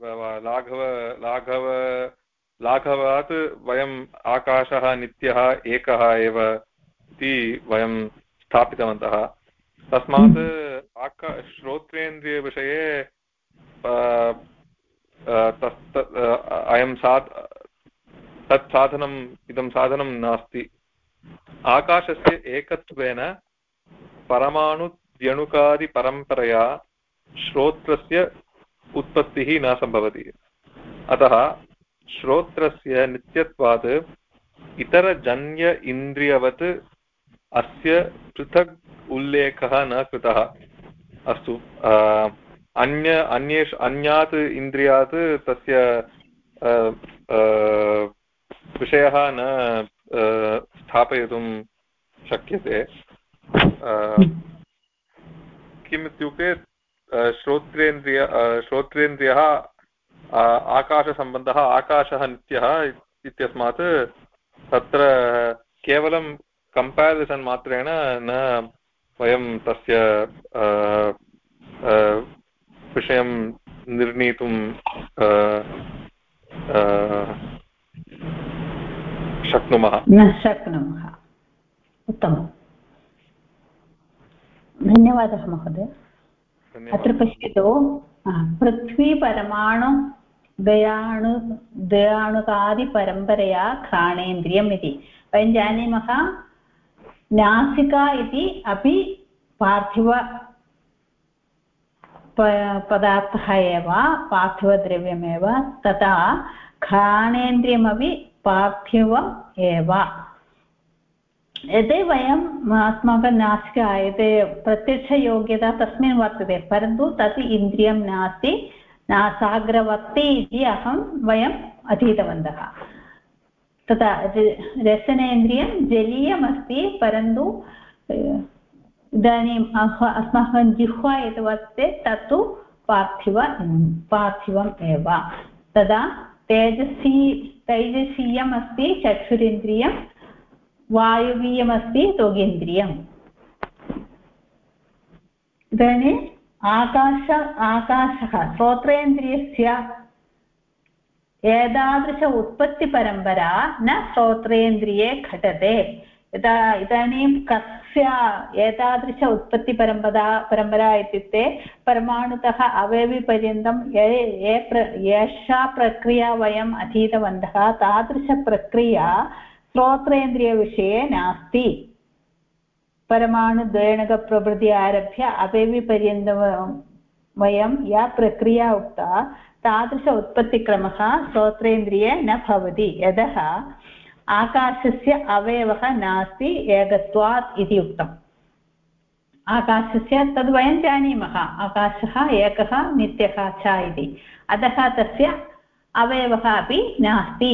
लाघवात् वयं आकाशः नित्यः एकः एव इति वयं स्थापितवन्तः। तस्मात् श्रोत्रेन्द्रियविषये तत् साधनम् इदं साधनं नास्ति। आकाशस्य एकत्वेन परमाणुद्व्यणुकादिपरम्परया श्रोत्रस्य उत्पत्तिः न सम्भवति। अतः श्रोत्रस्य नित्यत्वात् इतरजन्य इन्द्रियवत् अस्य पृथक् उल्लेखः न कृतः। अस्तु, अन्यात् इन्द्रियात् तस्य विषयः न स्थापयितुं शक्यते। किमित्युक्ते श्रोत्रेन्द्रियः आकाशसम्बन्धः, आकाशः नित्यः इत्यस्मात् तत्र केवलं कम्पारिसन् मात्रेण न वयं तस्य विषयं निर्णीतुं शक्नुमः न शक्नुमः उत्तमं धन्यवादः महोदय अत्र पश्यतु पृथ्वी परमाणु दयाणुकादिपरम्परया घ्राणेन्द्रियम् इति वयं जानीमः नासिका इति अपि पार्थिव पदार्थः एव पार्थिवद्रव्यमेव तथा घ्राणेन्द्रियमपि पार्थिवम् एव यदि वयम् अस्माकं नासिका यदि प्रत्यक्षयोग्यता तस्मिन् वर्तते परन्तु तत् इन्द्रियं नास्ति नासाग्रवर्ति इति वयम् अधीतवन्तः तथा रसनेन्द्रियं जलीयमस्ति परन्तु इदानीम् अस्माकं जिह्वा यत् वर्तते तत्तु पार्थिवम् एव तदा तैजसीयम् अस्ति चक्षुरिन्द्रियं वायुवीयमस्ति त्वगिन्द्रियम् इदानीम् आकाशः श्रोत्रेन्द्रियस्य एतादृश उत्पत्तिपरम्परा न श्रोत्रेन्द्रिये घटते इदानीं कस्य एतादृश उत्पत्तिपरम्परा इत्युक्ते परमाणुतः अवयविपर्यन्तं एषा प्रक्रिया वयम् अधीतवन्तः तादृशप्रक्रिया श्रोत्रेन्द्रियविषये नास्ति परमाणुद्वयणकप्रभृति आरभ्य अवयविपर्यन्तं वयं या प्रक्रिया उक्ता तादृश उत्पत्तिक्रमः श्रोत्रेन्द्रिये न भवति यतः आकाशस्य अवयवः नास्ति एकत्वात् इति उक्तम् आकाशस्य तद् वयं जानीमः आकाशः एकः नित्यः च इति अतः तस्य अवयवः अपि नास्ति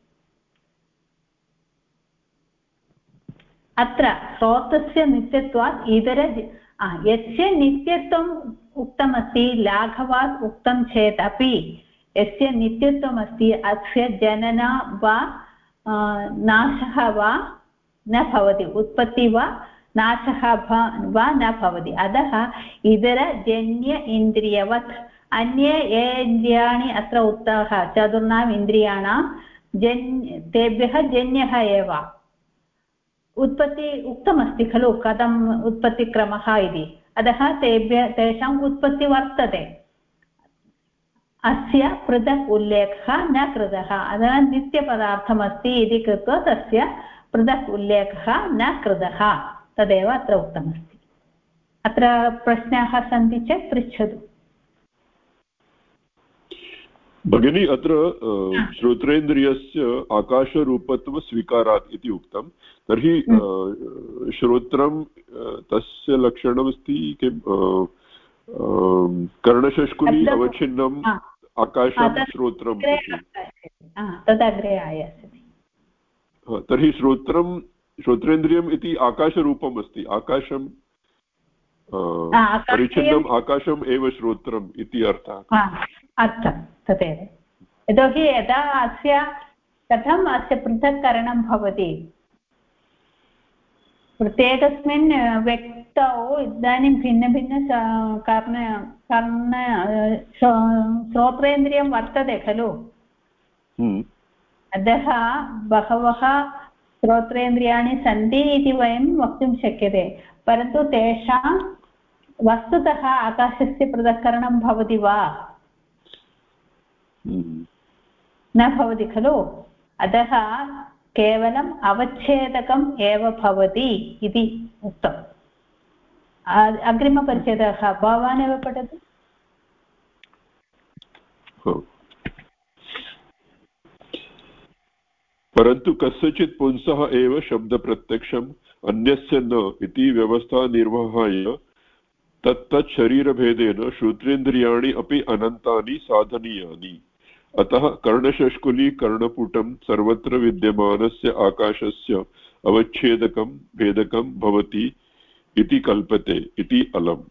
अत्र श्रोत्रस्य नित्यत्वात् यस्य नित्यत्वम् उक्तमस्ति लाघवात् उक्तं चेत् अपि यस्य नित्यत्वमस्ति अस्य जनन वा नाशः वा न भवति उत्पत्ति वा नाशः वा न भवति अतः इतरजन्य इन्द्रियवत् अन्ये ये इन्द्रियाणि अत्र उक्ताः चतुर्णाम् इन्द्रियाणां तेभ्यः जन्यः एव उत्पत्ति उक्तमस्ति खलु कथम् उत्पत्तिक्रमः इति अतः तेषाम् उत्पत्ति वर्तते अस्य पृथक् उल्लेखः न कृतः अतः नित्यपदार्थमस्ति इति कृत्वा तस्य पृथक् उल्लेखः न कृतः तदेव अत्र उक्तमस्ति अत्र प्रश्नाः सन्ति चेत् पृच्छतु भगिनी अत्र श्रोत्रेन्द्रियस्य आकाशरूपत्वस्वीकारात् इति उक्तं तर्हि श्रोत्रं तस्य लक्षणमस्ति किं कर्णशष्कुली अवच्छिन्नम् आकाशं श्रोत्रं तदग्रे आयास्यति तर्हि श्रोत्रेन्द्रियम् इति आकाशरूपम् अस्ति आकाशं परिच्छिन्नम् आकाशम् एव श्रोत्रम् इति अर्थः तदेव यतोहि यदा कथम् अस्य पृथक्करणं भवति प्रत्येकस्मिन् व्यक्तौ इदानीं भिन्नभिन्न श्रोत्रेन्द्रियं वर्तते खलु अतः बहवः श्रोत्रेन्द्रियाणि सन्ति इति वयं वक्तुं शक्यते परन्तु तेषां वस्तुतः आकाशस्य पृथक्करणं भवति वा न भवति खलु अतः केवलम् अवच्छेदकम् एव भवति इति उक्तम् अग्रिमपरिच्छेदः भवान् एव पठतु परन्तु कस्यचित् पुंसः एव शब्दप्रत्यक्षम् अन्यस्य न इति व्यवस्था निर्वहाय तत्तत् शरीरभेदेन श्रोत्रेन्द्रियाणि अपि अनन्तानि साधनीयानि अतः कर्णशष्कुली कर्णपुटं सर्वत्र विद्यमानस्य आकाशस्य अवच्छेदकं भेदकं भवति इति कल्पते इति अलम्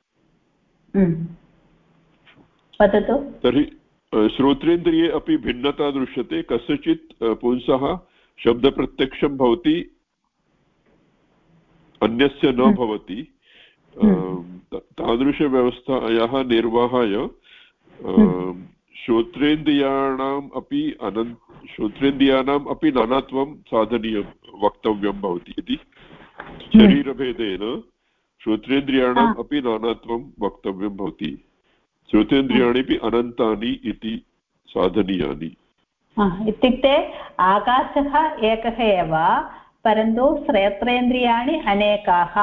वदतु तर्हि श्रोत्रेन्द्रिये अपि भिन्नता दृश्यते कस्यचित् पुंसः शब्दप्रत्यक्षं भवति अन्यस्य न भवति तादृशव्यवस्थायाः निर्वाहाय श्रोत्रेन्द्रियाणाम् अपि नानात्वं साधनीयं वक्तव्यं भवति इति शरीरभेदेन श्रोत्रेन्द्रियाणाम् अपि नानात्वं वक्तव्यं भवति श्रोतेन्द्रियाणि अपि अनन्तानि इति साधनीयानि इत्युक्ते आकाशः एकः एव परन्तु श्रोत्रेन्द्रियाणि अनेकाः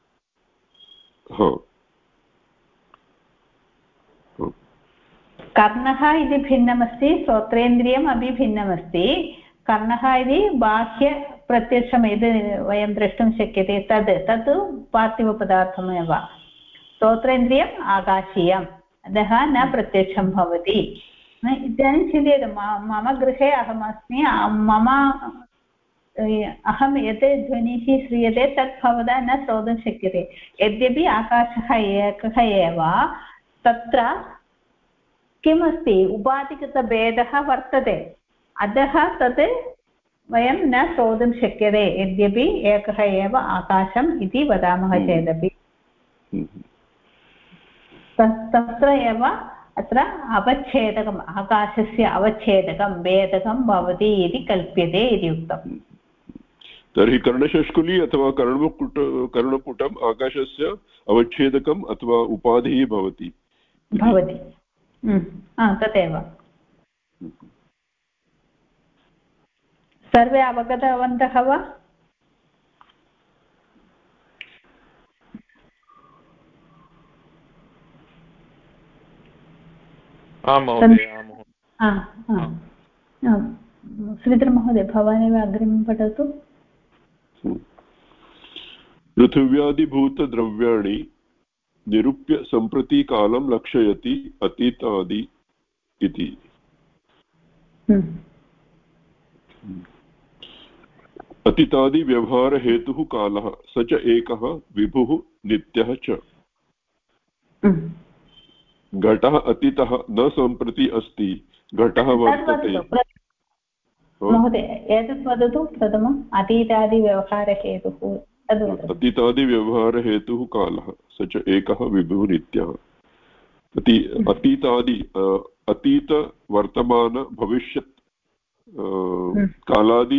कर्णः इति भिन्नमस्ति श्रोत्रेन्द्रियम् अपि भिन्नमस्ति कर्णः इति बाह्यप्रत्यक्षम् यद् वयं द्रष्टुं शक्यते तत् पार्थिवपदार्थमेव श्रोत्रेन्द्रियम् आकाशीयम् अतः न प्रत्यक्षं भवति इदानीं चिन्तयतु मम गृहे अहमस्मि अहं यत् ध्वनिः श्रूयते तत् भवता न श्रोतुं शक्यते यद्यपि आकाशः एकः एव तत्र किमस्ति उपाधिगतभेदः वर्तते अतः तत् वयं न श्रोतुं शक्यते यद्यपि एकः एव आकाशम् इति वदामः चेदपि तत्र एव अत्र अवच्छेदकम् आकाशस्य अवच्छेदकं भेदकं भवति इति कल्प्यते इति उक्तम् तर्हि कर्णशष्कुली अथवा कर्णपुटम् आकाशस्य अवच्छेदकम् अथवा उपाधिः भवति तदेव सर्वे अवगतवन्तः वा श्रीधरमहोदय भवानेव अग्रिमं पठतु पृथिव्यादिभूतद्रव्याणि निरूप्य सम्प्रति कालं लक्षयति अतीतादि इति अतीतादि व्यवहारहेतुः कालः स च एकः विभुः नित्यः च घटः अतीतः न सम्प्रति अस्ति घटः वर्तते महोदय एतत् वदतु प्रथमम् अतीतादिव्यवहारहेतुः अतीतादिव्यवहारहेतुः कालः स च एकः विभुः नित्यः अतीतादि अतीत वर्तमान भविष्यत् कालादि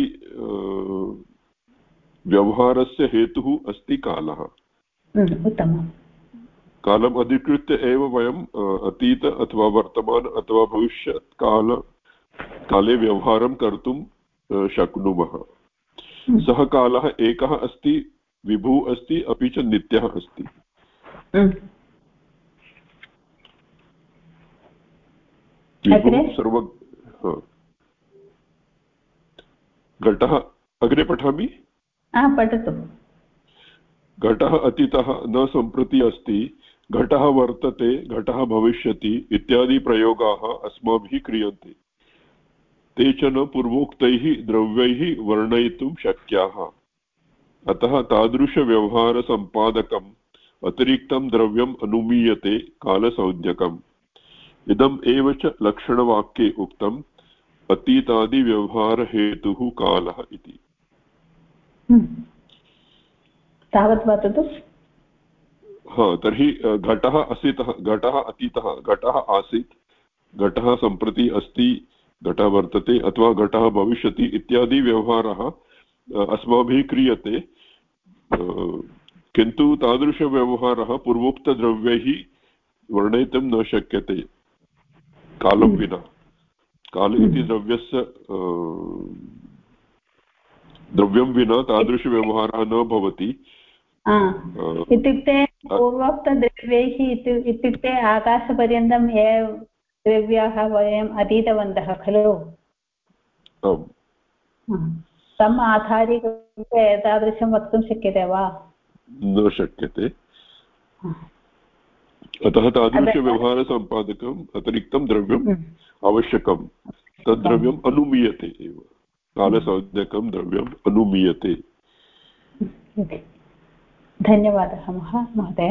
व्यवहारस्य हेतुः अस्ति कालः उत्तमम् कालम् अधिकृत्य एव वयम् अतीत अथवा वर्तमान अथवा भविष्यत् काले व्यवहारं कर्तुं शक्नुमः सः कालः एकः अस्ति विभुः अस्ति अपि च नित्यः अस्ति घटः अग्रे पठामि पठतु घटः अतीतः न सम्प्रति अस्ति घटः वर्तते घटः भविष्यति इत्यादि प्रयोगाः अस्माभिः क्रियन्ते ते च न पूर्वोक्तैः द्रव्यैः वर्णयितुं शक्याः अतः तादृशव्यवहारसम्पादकम् अतिरिक्तं द्रव्यम् अनुमीयते कालसंज्ञकम् इदम् एव च लक्षणवाक्ये उक्तम् अतीतादिव्यवहारहेतुः कालः इति तावत् वदतु तर्हि घटः असीतः घटः अतीतः घटः आसीत् घटः सम्प्रति अस्ति घटः वर्तते अथवा घटः भविष्यति इत्यादि व्यवहारः अस्माभिः क्रियते किन्तु तादृशव्यवहारः पूर्वोक्तद्रव्यैः वर्णयितुं न शक्यते कालं विना काल इति द्रव्यं विना तादृशव्यवहारः न भवति इत्युक्ते पूर्वोक्तद्रव्यैः इत्युक्ते आकाशपर्यन्तं ये द्रव्याः वयम् अधीतवन्तः खलु तम् आधारीकृत्य एतादृशं वक्तुं शक्यते वा न शक्यते अतः तादृशव्यवहारसम्पादकम् अतिरिक्तं द्रव्यम् आवश्यकं तद्द्रव्यम् अनुमीयते एव कालसंज्ञकं द्रव्यम् अनुमीयते धन्यवादः महोदय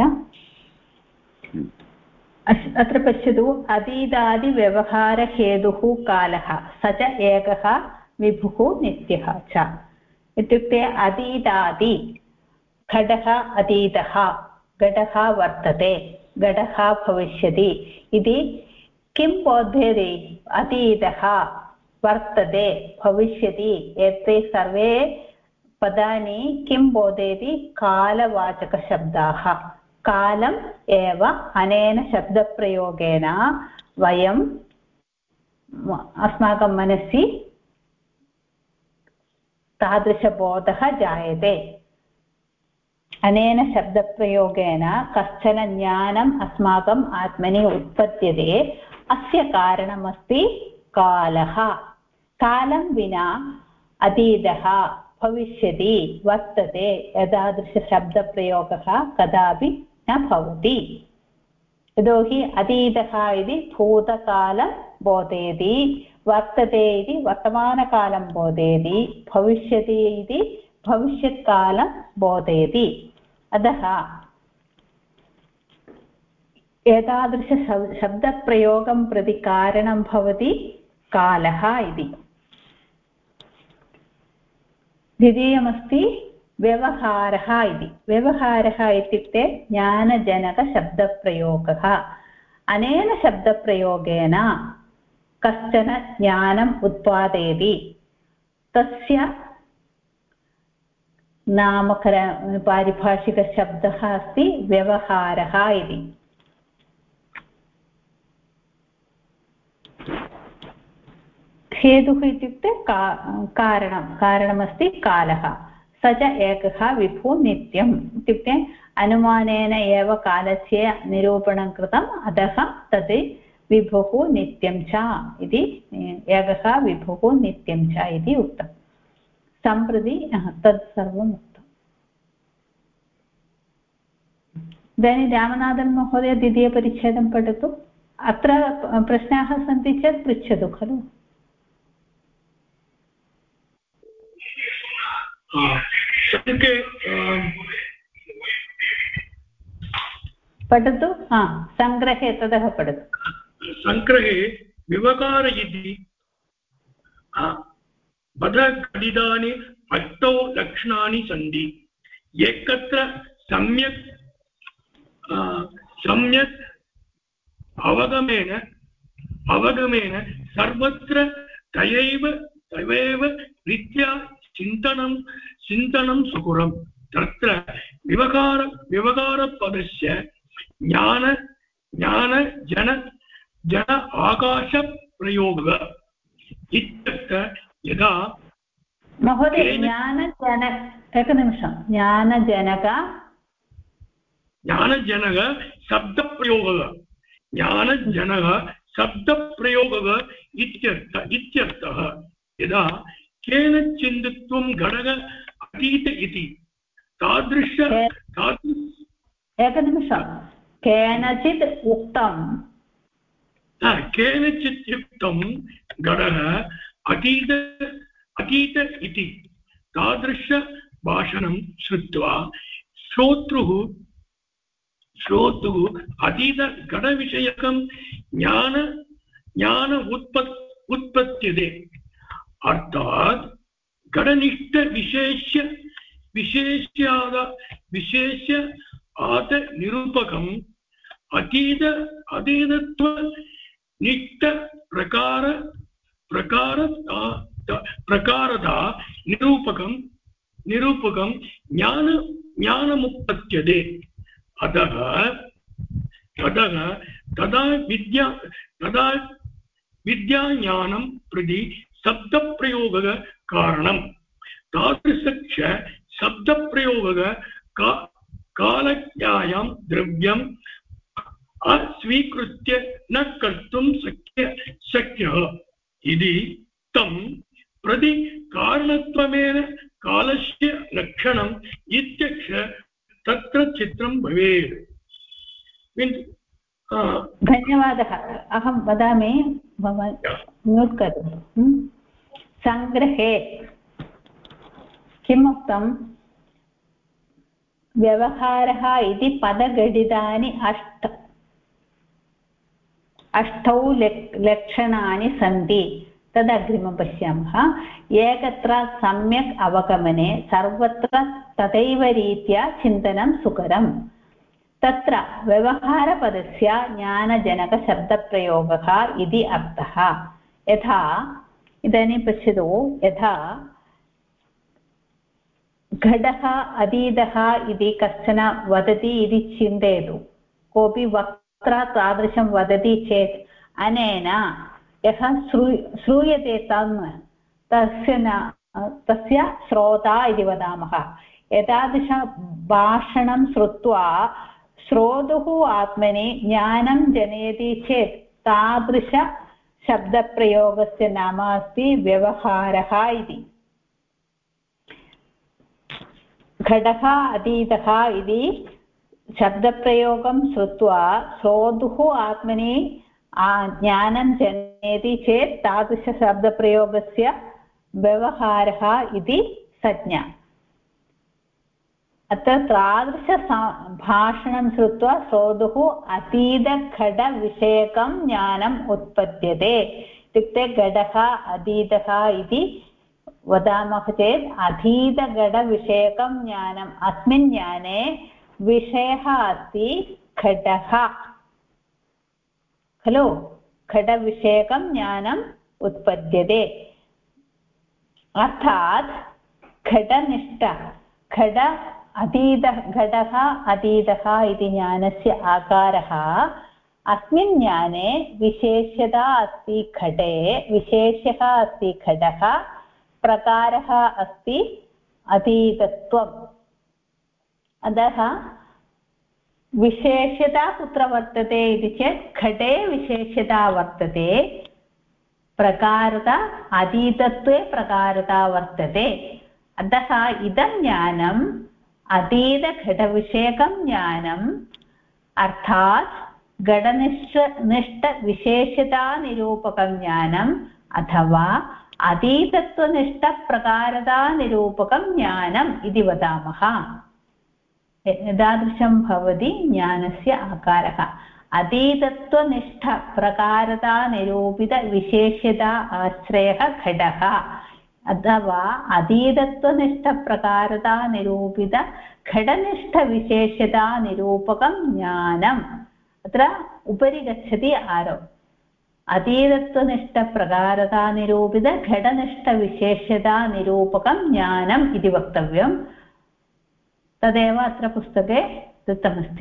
अत्र पश्यतु अतीतादिव्यवहारहेतुः कालः स च एकः विभुः नित्यः च इत्युक्ते अतीतादि घटः अतीतः घटः वर्तते घटः भविष्यति इति किं बोध्यते अतीतः वर्तते भविष्यति एते सर्वे पदानि किं बोधयति कालवाचकशब्दाः कालम् एव अनेन शब्दप्रयोगेन वयं अस्माकं मनसि तादृशबोधः जायते अनेन शब्दप्रयोगेन कश्चन ज्ञानम् अस्माकम् आत्मनि उत्पद्यते अस्य कारणमस्ति कालः कालं विना अतीतः भविष्यति वर्तते एतादृशशब्दप्रयोगः कदापि न भवति यतोहि अतीतः इति भूतकालं बोधयति वर्तते इति वर्तमानकालं बोधयति भविष्यति इति भविष्यत्कालं बोधयति अतः एतादृशशब्दप्रयोगं प्रति कारणं भवति कालः इति द्वितीयमस्ति व्यवहारः इति व्यवहारः इत्युक्ते ज्ञानजनकशब्दप्रयोगः अनेन शब्दप्रयोगेन कश्चन ज्ञानम् उत्पादयति तस्य पारिभाषिकशब्दः अस्ति व्यवहारः इति हेतुः इत्युक्ते कारणमस्ति कालः स च एकः विभुः नित्यम् इत्युक्ते अनुमानेन एव कालस्य निरूपणं कृतम् अतः तत् विभुः नित्यं च इति एकः विभुः नित्यं च इति उक्तम् सम्प्रति तत् सर्वम् उक्तम् इदानीं रामनाथन् महोदय द्वितीयपरिच्छेदं पठतु अत्र प्रश्नाः सन्ति चेत् पृच्छतु खलु पठतु सङ्ग्रहे ततः पठतु सङ्ग्रहे विवकार इति पदघटितानि अष्टौ लक्षणानि सन्ति एकत्र सम्यक् अवगमेन सर्वत्र तयैव रीत्या चिन्तनं सुकुरं तत्र विवकारपदस्य ज्ञान जन आकाशप्रयोगः इत्यत्र यदा महोदय एकनिमिषं ज्ञानजनक शब्दप्रयोगः इत्यर्थः यदा केनचिन्त्वं घटः अतीत इति तादृश एकनिमिषं केनचित् उक्तं केनचित् युक्तं घटः अतीत इति तादृश भाषणं श्रुत्वा श्रोतुः अतीत घटविषयकं ज्ञान उत्पद्यते अर्थात् घटनिष्ठ विशेष्यात् निरूपकम् अतीतत्वनिष्ठ प्रकारता निरूपकं ज्ञानमुत्पद्यते अतः तदा विद्याज्ञानं प्रति शब्दप्रयोगः कारणं तादृश शब्दप्रयोगः कालज्ञायां द्रव्यम् अस्वीकृत्य न कर्तुं शक्यः इति तं प्रति कारणत्वेन कालस्य लक्षणम् इत्यक्ष तत्र चित्रं भवेत् धन्यवादः अहं वदामि भवान् म्यूट् करोतु सङ्ग्रहे किमुक्तं व्यवहारः इति पदघटितानि अष्टौ लक्षणानि सन्ति तदग्रिमं पश्यामः एकत्र सम्यक् अवगमने सर्वत्र तथैव रीत्या चिन्तनं सुकरम् तत्र व्यवहारपदस्य ज्ञानजनकशब्दप्रयोगः इति अर्थः। यथा इदानीं पश्यतु, यथा घटः अतीतः इति कश्चन वदति इति चिन्तयतु। कोऽपि वक्ता तादृशं वदति चेत् अनेन यः श्रूयते तस्य श्रोता इति वदामः। एतादृश भाषणं श्रुत्वा श्रोतुः आत्मनि ज्ञानं जनयति चेत् तादृशशब्दप्रयोगस्य नाम अस्ति व्यवहारः इति। घटः अतीतः इति शब्दप्रयोगं श्रुत्वा श्रोतुः आत्मनि ज्ञानं जनयति चेत् तादृशशब्दप्रयोगस्य व्यवहारः इति संज्ञा। अत्र तादृश भाषणं श्रुत्वा श्रोतुः अतीतघटविषयकं ज्ञानम् उत्पद्यते। इत्युक्ते घटः अतीतः इति वदामः चेत् अतीतघटविषयकं ज्ञानम्, अस्मिन् ज्ञाने विषयः अस्ति घटः खलु, घटविषयकं ज्ञानम् उत्पद्यते। अर्थात् घटनिष्ठ घटः अतीतः इति ज्ञानस्य आकारः, अस्मिन् ज्ञाने विशेष्यता अस्ति घटे, विशेष्यः अस्ति घटः, प्रकारः अस्ति अतीतत्वम्। अतः विशेष्यता कुत्र वर्तते इति चेत् घटे विशेष्यता वर्तते, प्रकारता अतीतत्वे प्रकारता वर्तते। अतः इदं ज्ञानम् अतीतघटविषयकं ज्ञानम्, अर्थात् घटनिष्ठविशेष्यतानिरूपकं ज्ञानम् अथवा अतीतत्वनिष्ठप्रकारतानिरूपकं ज्ञानम् इति वदामः। एतादृशं भवति ज्ञानस्य आकारः। अतीतत्वनिष्ठप्रकारतानिरूपितविशेष्यता आश्रयः घटः अथवा अतीतत्वनिष्ठप्रकारतानिरूपितघटनिष्ठविशेष्यतानिरूपकं ज्ञानम्। अत्र उपरि गच्छति आरो, अतीतत्वनिष्ठप्रकारतानिरूपितघटनिष्ठविशेष्यतानिरूपकं ज्ञानम् इति वक्तव्यं। तदेव अत्र पुस्तके दत्तमस्ति।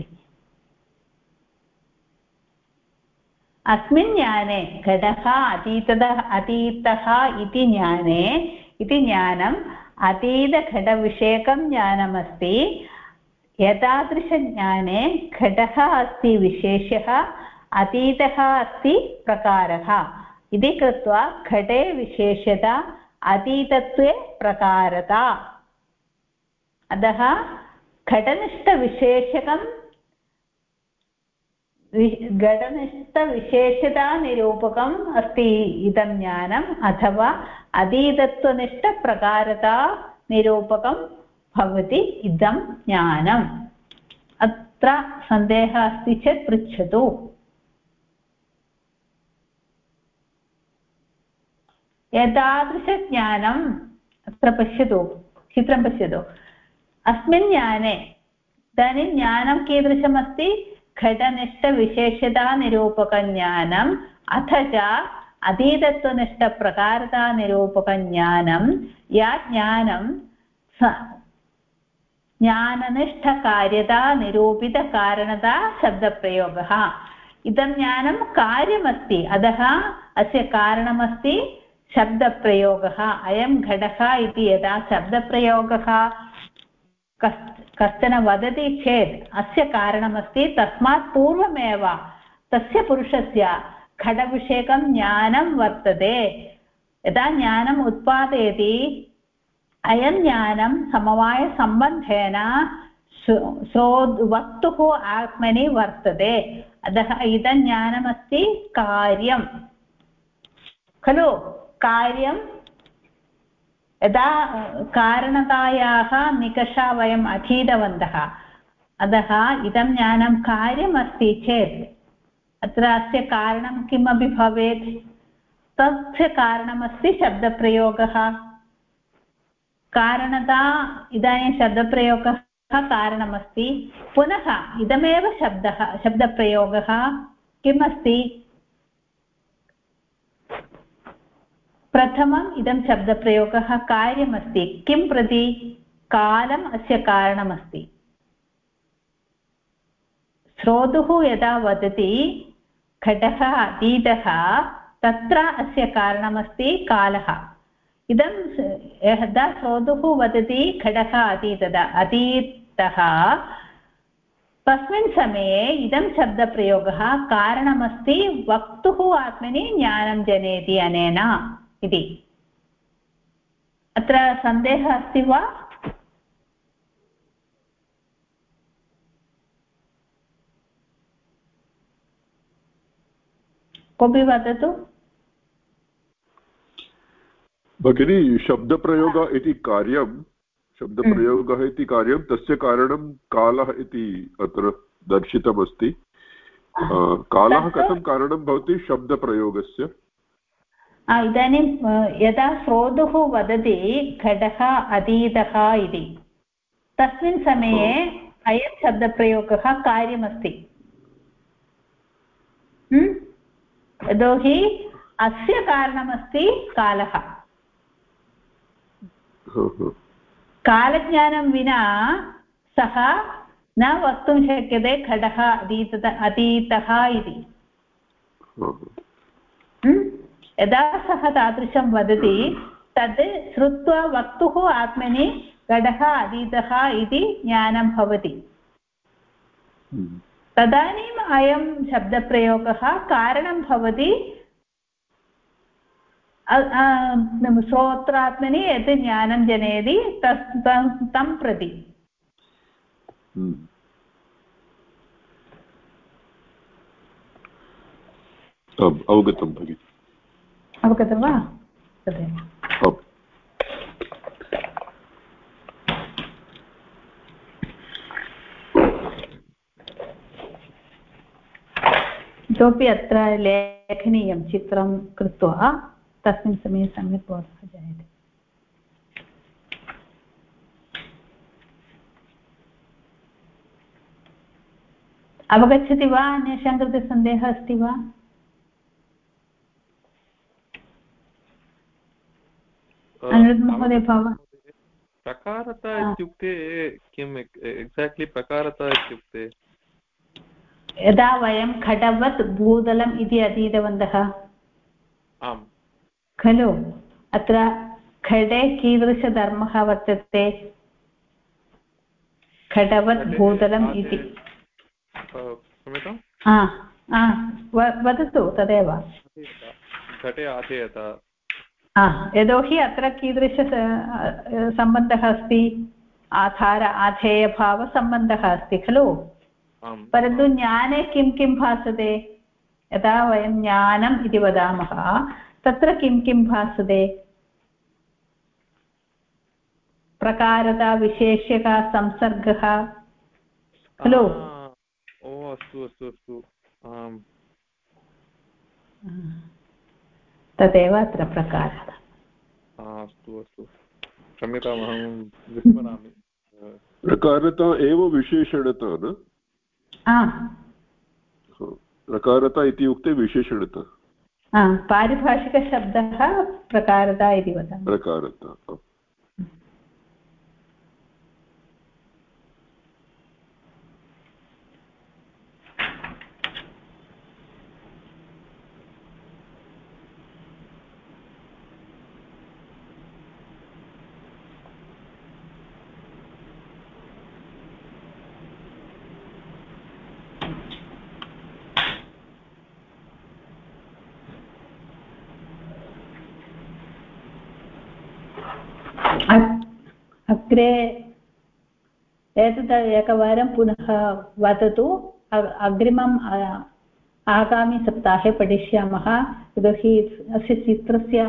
अस्मिन् ज्ञाने घटः अतीतः इति ज्ञानम् अतीतघटविषयकं ज्ञानमस्ति। एतादृशज्ञाने घटः अस्ति विशेष्यः, अतीतः अस्ति प्रकारः इति कृत्वा घटे विशेष्यता, अतीतत्वे प्रकारता। अतः घटनिष्ठविशेष्यतानिरूपकम् अस्ति इदं ज्ञानम्, अथवा अतीतत्वनिष्ठप्रकारतानिरूपकं भवति इदं ज्ञानम्। अत्र सन्देहः अस्ति चेत् पृच्छतु। एतादृशज्ञानम् अत्र पश्यतु, चित्रं पश्यतु। अस्मिन् ज्ञाने इदानीं ज्ञानं कीदृशमस्ति? घटनिष्ठविशेष्यतानिरूपकज्ञानम् अथ च अतीतत्वनिष्ठप्रकारतानिरूपकज्ञानं। या ज्ञानं ज्ञाननिष्ठकार्यतानिरूपितकारणता शब्दप्रयोगः। इदं ज्ञानं कार्यमस्ति, अतः अस्य कारणमस्ति शब्दप्रयोगः। अयं घटः इति यदा शब्दप्रयोगः कश्चन वदति चेत् अस्य कारणमस्ति, तस्मात् पूर्वमेव तस्य पुरुषस्य घटविषयकं ज्ञानं वर्तते। यदा ज्ञानम् उत्पादयति, अयं ज्ञानं समवायसम्बन्धेन वक्तुः आत्मनि वर्तते। अतः इदं ज्ञानमस्ति कार्यं खलु। कार्यं यदा कारणतायाः निकषा वयम् अधीतवन्तः, अतः इदं ज्ञानं कार्यमस्ति चेत् अत्र अस्य कारणं किमपि भवेत्, तस्य कारणमस्ति शब्दप्रयोगः। कारणता इदानीं शब्दप्रयोगः कारणमस्ति पुनः इदमेव शब्दप्रयोगः किम् अस्ति प्रथमम् इदं शब्दप्रयोगः कार्यमस्ति किं प्रति कालम् अस्य कारणमस्ति श्रोतुः यदा वदति घटः अतीतः तत्र अस्य कारणमस्ति कालः इदं यदा श्रोतुः वदति घटः अतीतः तस्मिन् समये इदं शब्दप्रयोगः कारणमस्ति वक्तुः आत्मनि ज्ञानं जनयति अनेन इति अत्र सन्देहः अस्ति वा कोऽपि वदतु भगिनी शब्दप्रयोगः इति कार्यं तस्य कारणं कालः इति अत्र दर्शितमस्ति कालः कथं कारणं भवति शब्दप्रयोगस्य इदानीं यदा श्रोतुः वदति घटः अतीतः इति तस्मिन् समये अयं शब्दप्रयोगः कार्यमस्ति यतोहि अस्य कारणमस्ति कालः कालज्ञानं विना सः न वक्तुं शक्यते घटः अतीतः इति यदा सः तादृशं वदति तद् श्रुत्वा वक्तुः आत्मनि घटः अतीतः इति ज्ञानं भवति तदानीम् अयं शब्दप्रयोगः कारणं भवति श्रोत्रात्मनि यत् ज्ञानं जनयति तं प्रति अवगतं भगिनि अवगतं वा तदेव इतोपि अत्र लेखनीयं चित्रं कृत्वा तस्मिन् समये सम्यक् बोधः जायते अवगच्छति वा अन्येषां कृते सन्देहः अस्ति वा अनिरुद्ध महोदय भवान् प्रकारता इत्युक्ते किम् एक्साक्ट्लि प्रकारता इत्युक्ते यदा वयं घटवत् भूतलम् इति अधीतवन्तः आम् खलु अत्र घटे कीदृशधर्मः वर्तते घटवत् भूतलम् इति वदतु तदेव घटे आधेयत यतोहि अत्र कीदृश सम्बन्धः अस्ति आधार आधेयभावसम्बन्धः अस्ति खलु परन्तु ज्ञाने किं किं भासते यदा वयं ज्ञानम् इति वदामः तत्र किं किं भासते प्रकारता विशेष्यका संसर्गः खलु अस्तु अस्तु अस्तु तदेव अत्र प्रकारः अस्तु अस्तु क्षम्यताम् अहं विस्मरामि प्रकारता एव विशेषणता न प्रकारता इत्युक्ते विशेषणता पारिभाषिकशब्दः प्रकारता इति वदामः प्रकारता अग्रे एतद् एकवारं पुनः वदतु अग्रिमम् आगामिसप्ताहे पठिष्यामः यतोहि अस्य चित्रस्य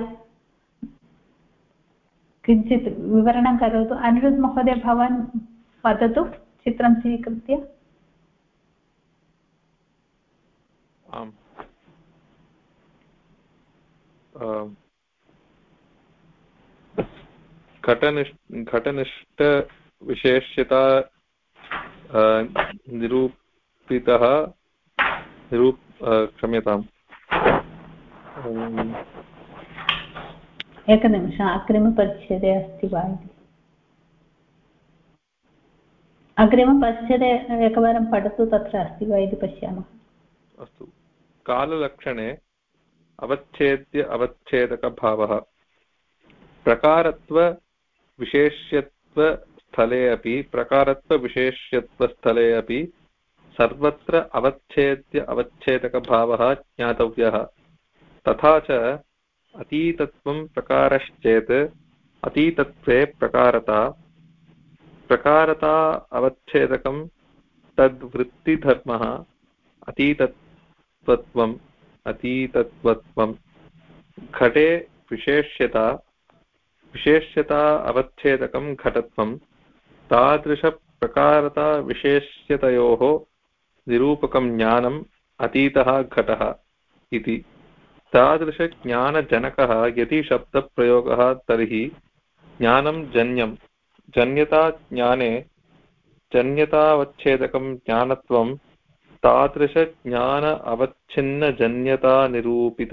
किञ्चित् विवरणं करोतु अनिरुद्ध महोदय भवान् वदतु चित्रं स्वीकृत्य आम् घटनिष्ठ विशेष्यता निरूपितः क्षम्यताम् एकनिमिषम् अग्रिमपरिच्छेदे अस्ति वा इति अग्रिमपरिच्छेदे एकवारं पठतु तत्र अस्ति वा इति पश्यामः अस्तु काललक्षणे अवच्छेद्य अवच्छेदकभावः प्रकारत्वविशेष्यत्वस्थले अपि सर्वत्र अवच्छेद्य अवच्छेदकभावः ज्ञातव्यः तथा च अतीतत्वं प्रकारश्चेत् अतीतत्वे प्रकारता अवच्छेदकं तद्वृत्तिधर्मः अतीतत्वत्वं घटे विशेष्यता अवच्छेदकं घटत्वं तादृशप्रकारता विशेष्यतयोः निरूपकं ज्ञानम् अतीतः घटः इति तादृशज्ञानजनकः यदि शब्दप्रयोगः तर्हि ज्ञानं जन्यं जन्यता ज्ञाने जन्यतावच्छेदकं ज्ञानत्वं तादृशज्ञान अवच्छिन्नजन्यता निरूपित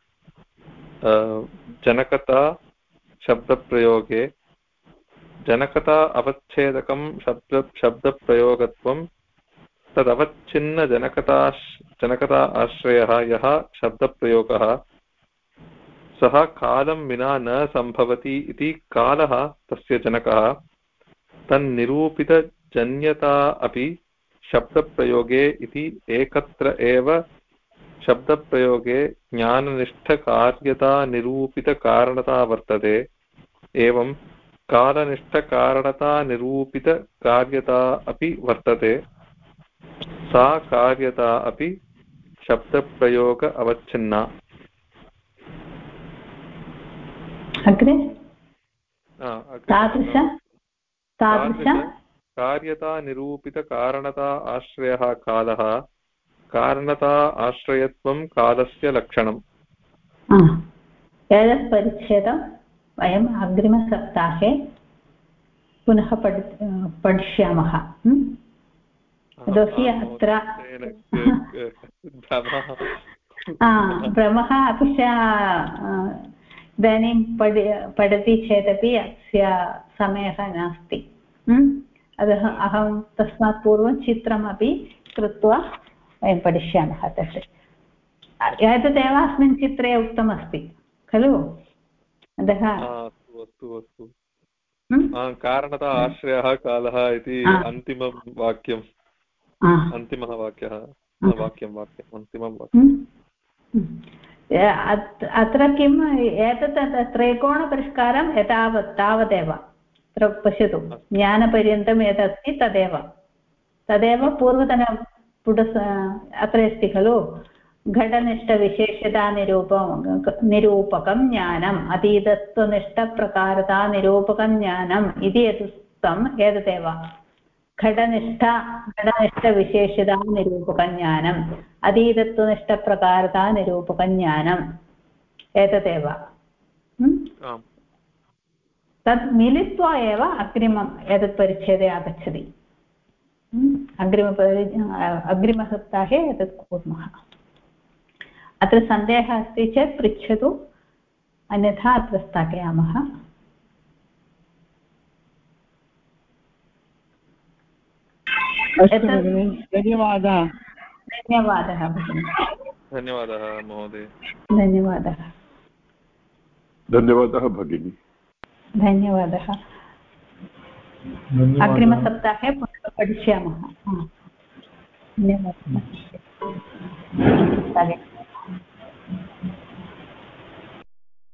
जनकता शब्दप्रयोगे जनकता अवच्छेदकं शब्दप्रयोगत्वं तदवच्छिन्नजनकता आश्रयः यः शब्दप्रयोगः सः कालं विना न सम्भवति इति कालः तस्य जनकः तन्निरूपितजन्यता अपि शब्दप्रयोगे इति एकत्र एव शब्दप्रयोगे ज्ञाननिष्ठकार्यता निरूपितकारणता वर्तते एवं कालनिष्ठकारणता निरूपितकार्यता अपि वर्तते सा कार्यता अपि शब्दप्रयोग अवच्छिन्ना अग्रे तादृश कार्यता निरूपितकारणता आश्रयः कालः कारणता आश्रयत्वं कालस्य लक्षणम् एतत् परिच्छेदं वयम् अग्रिमसप्ताहे पुनः पठिष्यामः यतोहि अत्र भ्रमः अपि च इदानीं पठति चेदपि अस्य समयः नास्ति अतः अहं तस्मात् पूर्वं चित्रमपि कृत्वा वयं पठिष्यामः तत् एतदेव अस्मिन् चित्रे उक्तमस्ति खलु अतः कारणतः आश्रयः कालः इति अन्तिमं वाक्यम् अन्तिमः वाक्यः अन्तिमं वाक्यम् अत्र किम् एतत् त्रिकोणपरिष्कारं यथावत् तावदेव अत्र पश्यतु ज्ञानपर्यन्तं यदस्ति तदेव पूर्वतनपुट अत्र अस्ति खलु घटनिष्ठविशेषता निरूपकं ज्ञानम् अतीतत्वनिष्ठप्रकारता निरूपकं ज्ञानम् इति यदुक्तम् एतदेव घटनिष्ठविशेषता निरूपकं ज्ञानम् अतीतत्वनिष्ठप्रकारता निरूपकं ज्ञानम् एतदेव तत् मिलित्वा एव अग्रिमम् एतत् परिच्छेदे आगच्छति अग्रिमसप्ताहे एतत् कुर्मः अत्र सन्देहः अस्ति चेत् पृच्छतु अन्यथा अत्र स्थगयामः धन्यवादः भगिनि धन्यवादः महोदय धन्यवादः भगिनि धन्यवादः अग्रिमसप्ताहे पुनः पठिष्यामः धन्यवादः